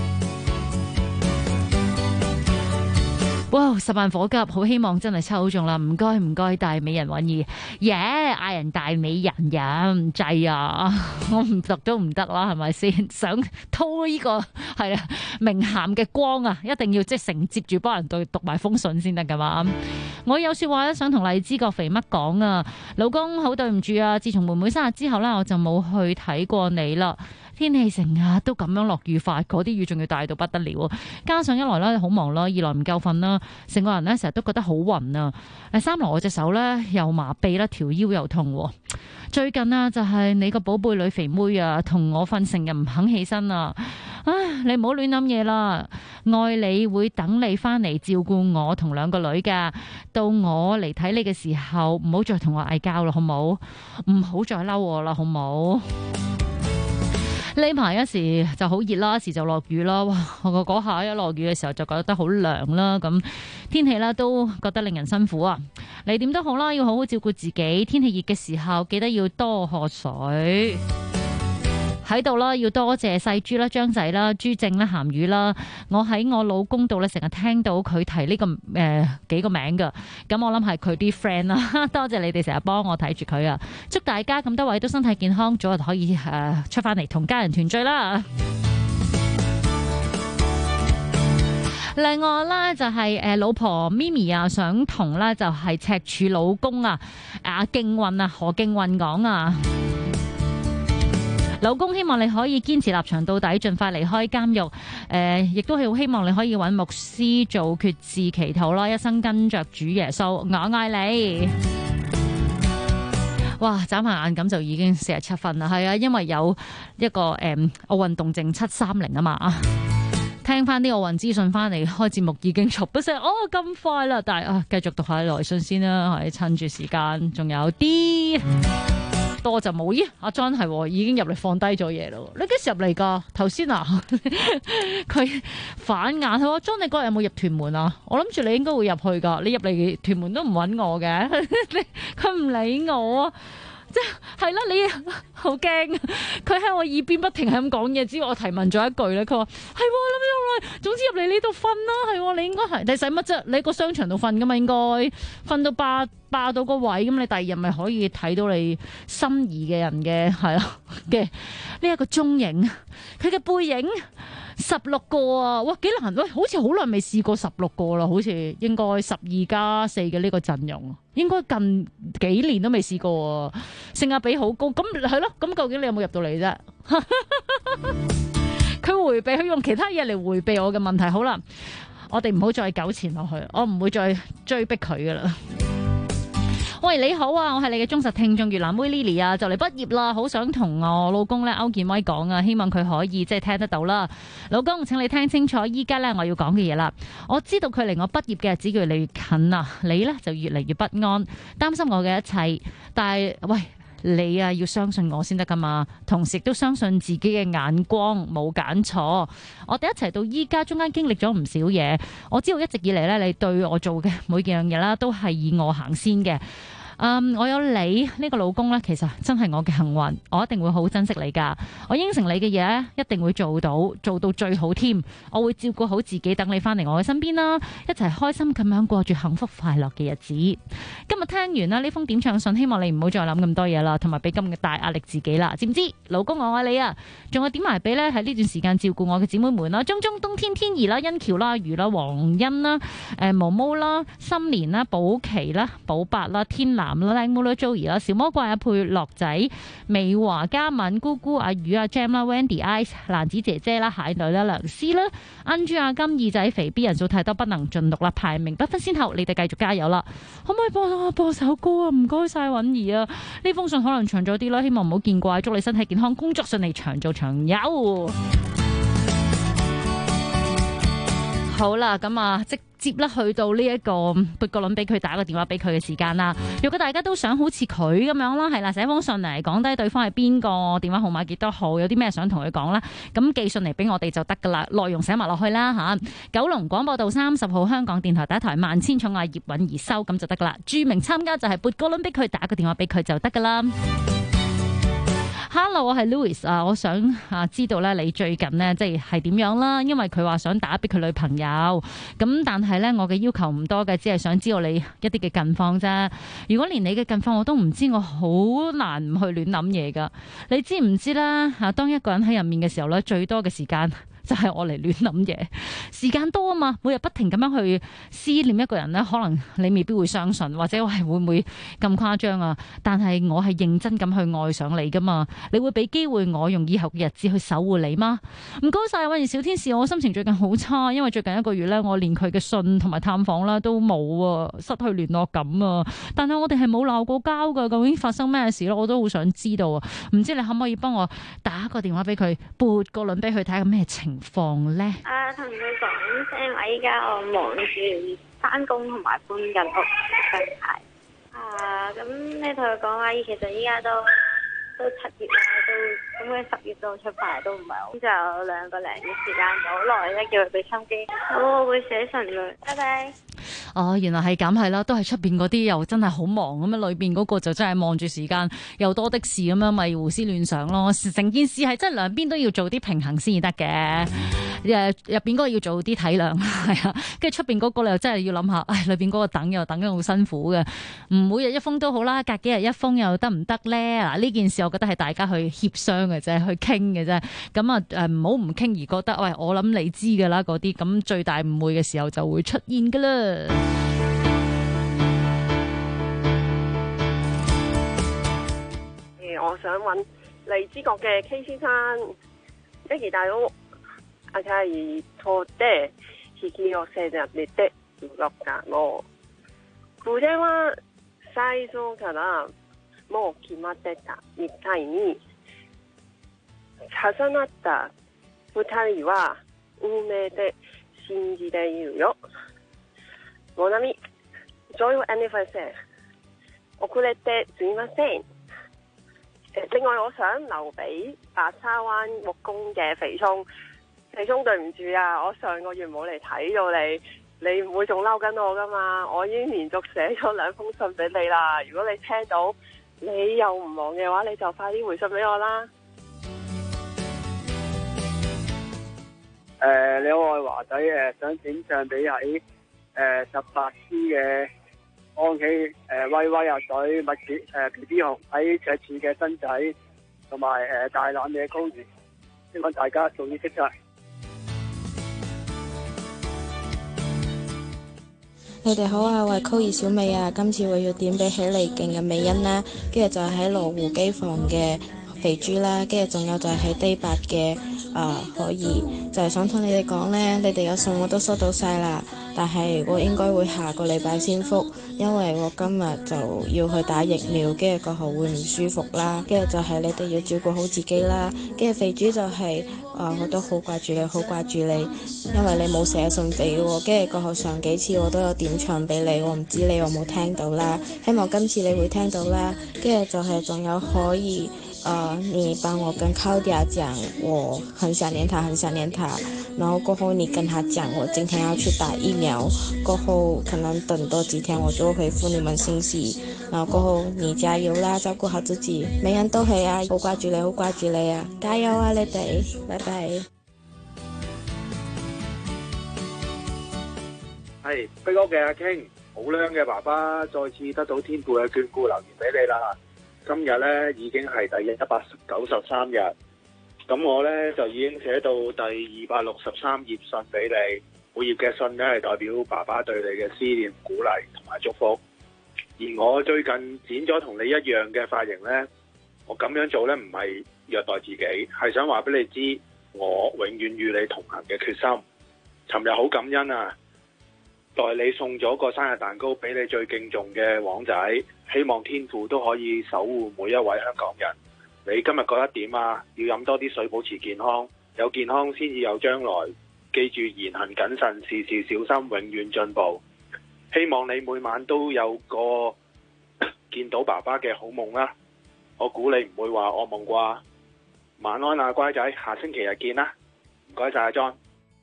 哇！10萬火急，好希望真係抽中啦！唔該，大美人允兒，嗌人大美人呀，唔制啊！我唔讀都唔得啦，係咪先？想拖呢個係啊名銜嘅光啊，一定要即係承接住幫人讀埋封信先得噶嘛！我有說話咧，想同荔枝角肥乜講啊，老公好對唔住啊！自從妹妹生日之後咧，我就冇去睇過你啦。天氣成日都咁樣落雨法，嗰啲雨仲要大到不得了，加上一來咧好忙啦，二來唔夠瞓啦，成個人咧成日都覺得好暈啊！三來我隻手咧又麻痹啦，條腰又痛。最近啊，就係你個寶貝女肥妹啊，同我瞓成日唔肯起身啊！唉，你唔好亂諗嘢啦，愛你會等你翻嚟照顧我同2個女噶，到我嚟睇你嘅時候，唔好再同我嗌交啦，好冇？唔好再嬲我啦，好冇？呢排一時就好熱啦，一時就落雨啦。哇！我嗰下一落雨嘅時候就覺得好涼啦。咁天氣啦都覺得令人辛苦啊。你點都好啦，要好好照顧自己。天氣熱嘅時候記得要多喝水。喺度啦，要多謝細豬啦、張仔啦、朱正啦、鹹魚啦。我喺我老公度咧，成日聽到佢提呢個幾個名噶。咁我諗係佢啲 friend 啦。多謝你哋成日幫我睇住佢啊！祝大家咁多位都身體健康，早日可以出翻嚟同家人團聚啦。另外咧就係老婆咪咪啊，想同咧就係赤柱老公啊敬運啊何敬運講啊。老公，希望你可以堅持立場到底，盡快離開監獄。亦都係好希望你可以揾牧師做決志祈禱啦，一生跟着主耶穌。我愛你。哇！眨下眼咁就已經47分啦，係啊，因為有一個奧運動靜730啊嘛。聽翻啲奧運資訊翻嚟，開節目已經嘈不聲咁快啦，但係繼續讀下來信先啦，係趁住時間，仲有啲。多就冇。咦，阿 John 係已經入嚟放低咗嘢咯。你幾時入嚟噶？頭先啊，佢反眼。佢話 John，你嗰日有冇入屯門啊？我諗住你應該會入去噶。你入嚟屯門都唔揾我嘅，佢唔理我啊。 即係啦，你好驚，佢喺我耳邊不停係咁講嘢，只要我提問咗一句咧，佢話係諗咗，總之入嚟呢度瞓啦，係你應該係，你使乜啫？你喺個商場度瞓噶嘛，應該瞓到霸到個位，咁你第二日咪可以睇到你心儀嘅人嘅係咯嘅呢一個蹤影，佢嘅背影。16個啊，哇幾難喂，好似好耐未試過16個啦，好似應該12+4嘅呢個陣容，應該近幾年都未試過啊，性價比好高，咁係咯，咁究竟你有冇入到嚟啫？佢回避，佢用其他嘢嚟回避我嘅問題。好啦，我哋唔好再糾纏落去，我唔會再追逼佢噶啦。喂，你好啊，我係你嘅忠實聽眾越南妹 Lily 啊，就嚟畢業啦，好想同我老公咧歐建威講啊，希望佢可以即係聽得到啦。老公，請你聽清楚，依家咧我要講嘅嘢啦。我知道佢離我畢業嘅日子越嚟越近啊，你咧就越嚟越不安，擔心我嘅一切。但係喂，你啊要相信我先得噶嘛，同時亦都相信自己嘅眼光冇揀錯。我哋一齊到依家，中間經歷咗唔少嘢。我知道一直以嚟咧，你對我做嘅每樣嘢啦，都係以我行先嘅。我有你呢個老公呢，其實真係我嘅幸運，我一定會好珍惜你噶。我應承你嘅嘢一定會做到最好添。我會照顧好自己，等你翻嚟我嘅身邊啦，一齊開心咁樣過住幸福快樂嘅日子。今日聽完啦呢封點唱信，希望你唔好再諗咁多嘢啦，同埋俾咁大壓力自己啦，知唔知？老公我愛你啊！仲有點埋俾呢喺呢段時間照顧我嘅姊妹們啦，中冬天天兒啦、欣喬啦、魚啦、黃欣啦、毛毛啦、心蓮啦、寶琪啦、寶伯啦、天藍啦、靚妹啦、Joey 啦、小魔怪阿佩、樂仔、美華、嘉敏、姑姑、阿魚、阿 Jam 啦、Wendy、Ice、蘭子姐姐啦、蟹女啦、梁思啦、恩珠、阿金、二仔、肥 B 人數太多不能盡錄啦，排名不分先後，你哋繼續加油啦！可唔可以播首歌啊？唔該晒允兒啊！呢封信可能長咗啲啦，希望唔好見怪，祝你身體健康，工作順利，長做長有。好啦，咁啊，直接啦去到呢一個撥個輪俾佢，打個電話俾佢嘅時間啦。如果大家都想好似佢咁樣啦，係啦，寫封信嚟講低對方係邊個，電話號碼幾多號，有啲咩想同佢講啦，咁寄信嚟俾我哋就得噶啦，內容寫埋落去啦吓。九龍廣播道30號香港電台第一台萬千寵愛葉韻儀收，咁就得噶啦。注明參加就係撥個輪俾佢，打個電話俾佢就得噶啦。Hello， 我係 Louis 啊，我想知道咧你最近呢即係點樣啦？因為佢話想打俾佢女朋友，咁但係咧我嘅要求唔多嘅，只係想知道你一啲嘅近況啫。如果連你嘅近況我都唔知，我好難唔去亂諗嘢噶。你知唔知啦？當一個人喺入面嘅時候咧，最多嘅時間就係我嚟亂諗嘢，時間多啊嘛，每日不停咁樣去思念一個人呢，可能你未必會相信，或者我係會唔會咁誇張啊？但係我係認真咁去愛上你噶嘛，你會俾機會我用以後嘅日子去守護你嗎？唔該晒，溫兒小天使，我心情最近好差，因為最近一個月呢，我連佢嘅信同埋探訪啦都冇啊，失去聯絡感啊。但係我哋係冇鬧過交噶，究竟發生咩事咯？我都好想知道啊！唔知你可唔可以幫我打個電話俾佢，撥個輪俾佢睇下咩情況咧？ 同佢講聲話，依家我忙住翻工同埋搬緊屋近排。咁你同佢講話，其實依家都7月啦，都咁佢10月度出發都唔係好，就有2個零月時間，好耐咧，叫佢俾心機。好，我會寫信佢，拜拜。 哦，原來係咁，係啦，都係出邊嗰啲又真係好忙咁樣，裏邊嗰個就真係望住時間又多的事咁樣，咪胡思亂想咯。成件事係真係兩邊都要做啲平衡先至得嘅。入邊嗰個要做啲體諒，係啊，跟住出邊嗰個你又真係要諗下，裏邊嗰個等得好辛苦嘅。唔每日一封都好啦，隔幾日一封又得唔得咧？嗱，呢件事我覺得係大家去協商嘅啫，去傾嘅啫。咁啊唔好唔傾而覺得，喂，我諗你知㗎啦嗰啲，咁最大誤會嘅時候就會出現㗎啦。 我想揾荔枝角嘅 K 先生，一期大佬。あたりとで引き寄せられて動ったの。これは最初からもう決まってたみたいに、重なった二人は運命で信じているよ。mon ami joyeux anniversaire， 遅れてすみません。另外，我想留俾白沙灣木工嘅肥聰。肥聰，對唔住啊！我上個月冇嚟睇到你，你唔會仲嬲緊我噶嘛？我已經連續寫咗2封信俾你啦。如果你聽到你又唔忙嘅話，你就快啲回信俾我啦。 你好，我係華仔，想點唱俾喺18C 嘅安琪威威啊水麥子BB 熊喺赤柱嘅新仔，同埋大欖嘅高原，希望大家早啲識晒。 你哋好啊，我係 Coir 小美啊，今次我要點俾喜嚟勁嘅美欣啦，跟住就係喺羅湖機房嘅肥豬啦，跟住仲有就係喺低八嘅可以，就係想同你哋講呢，你哋嘅信我都收到晒啦，但係我應該會下個禮拜先覆，因為我今日就要去打疫苗，跟住個喉會唔舒服啦，跟住就係你哋要照顧好自己啦，跟住肥豬就係我都好掛住你，好掛住你，因為你冇寫信俾我，跟住過後上幾次我都有點唱俾你，我唔知你有冇聽到啦，希望今次你會聽到啦，跟住就係仲有可以你幫我跟 Claudia 講我很想念他，很想念他，然後過後你跟他講我今天要去打疫苗，過後可能等多幾天我就回復你們信息，然後過後你加油啦，照顧好自己，每人都係啊，好掛住你，好掛住你啊，加油啊你哋，拜拜。 係碧屋嘅阿 King，好靚嘅爸爸再次得到天父嘅眷顧，留言俾你啦。今日咧已經係第193日，咁我咧就已經寫到第263頁信俾你。每頁嘅信咧係代表爸爸對你嘅思念、鼓勵同埋祝福。而我最近剪咗同你一樣嘅髮型咧，我咁樣做咧唔係虐待自己，係想話俾你知我永遠與你同行嘅決心。尋日好感恩啊！代你送咗個生日蛋糕俾你最敬重嘅王仔，希望天父都可以守護每一位香港人。你今日覺得點啊？要飲多啲水保持健康，有健康先至有將來。記住言行謹慎，事事小心，永遠進步。希望你每晚都有個見到爸爸嘅好夢啦。我估你唔會話噩夢啩。晚安啊，乖仔，下星期日見啦。唔該晒阿 John。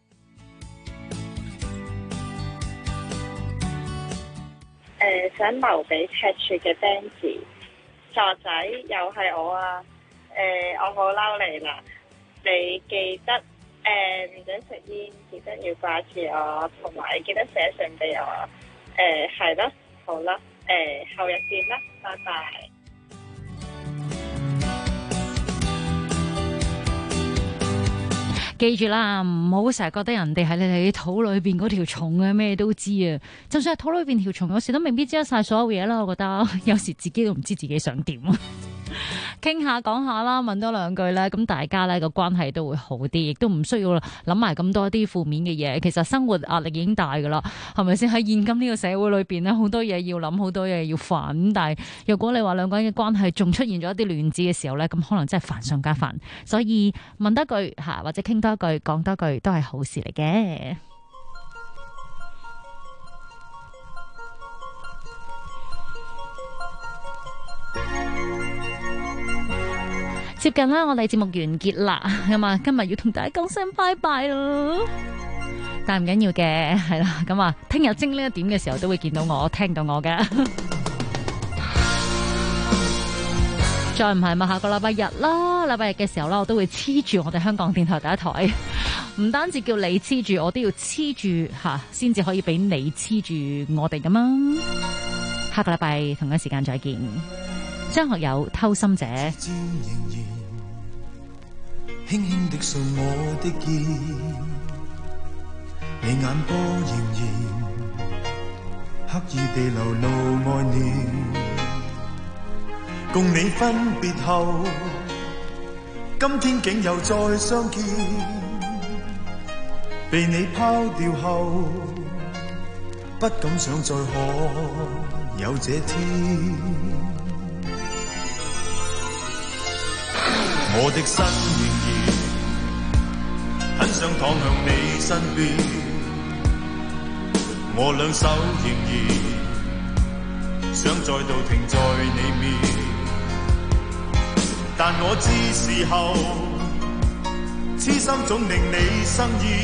想留俾赤柱嘅 Benji 傻仔又係我啊！我好嬲你啦！你記得唔准食煙，記得要掛住我，同埋記得寫信俾我。係啦，好啦，後日見啦，拜拜。 記住啦，唔好成日覺得人哋喺你哋肚裏邊嗰條蟲啊，咩都知啊。就算係肚裏邊條蟲，有時都未必知得晒所有嘢啦。我覺得有時自己都唔知自己想點。傾下講下啦，問多兩句咧，咁大家咧個關係都會好啲，亦都唔需要諗埋咁多啲負面嘅嘢。其實生活壓力已經大噶啦，係咪先？喺現今呢個社會裏邊咧，好多嘢要諗，好多嘢要煩。但係若果你話兩個人嘅關係仲出現咗一啲亂子嘅時候咧，咁可能真係煩上加煩。所以問多句吓，或者傾多句，講多句都係好事嚟嘅。接近啦，我哋節目完結啦，咁啊，今日要同大家講聲拜拜咯，但係唔緊要嘅，係啦，咁啊，聽日精靈一點嘅時候都會見到我，聽到我嘅，再唔係咪下個禮拜日啦？禮拜日嘅時候啦，我都會黐住我哋香港電台第一台，唔單止叫你黐住，我都要黐住吓，先至可以俾你黐住我哋咁啊！下個禮拜同一時間再見。張學友偷心者， 輕輕地掃我的肩，你眼波仍然刻意地流露愛念，共你分別後，今天竟又再相見，被你拋掉後，不敢想再可有這天。我的心仍然很想躺向你身邊，我兩手仍然想再度停在你面，但我知時候痴心總令你生厭，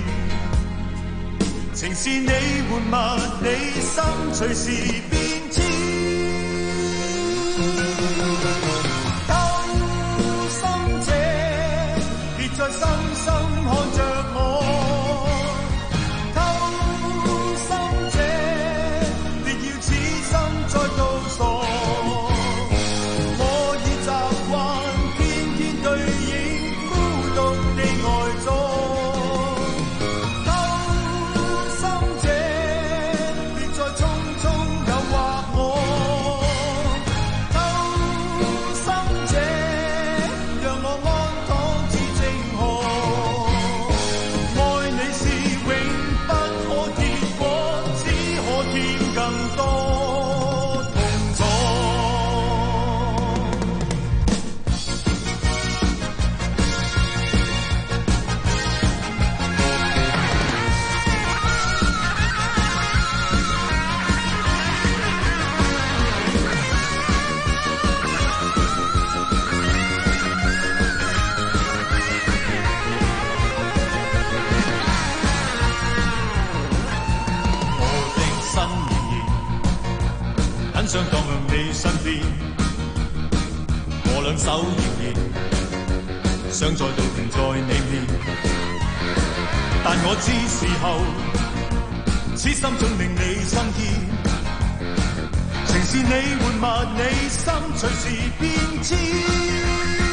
情是你玩物，你心隨時變遷。 身仍然很想蕩向你身邊，我兩手仍然想再度停在你面，但我知時候此心總令你心堅，情是你玩物，你心隨時變遷。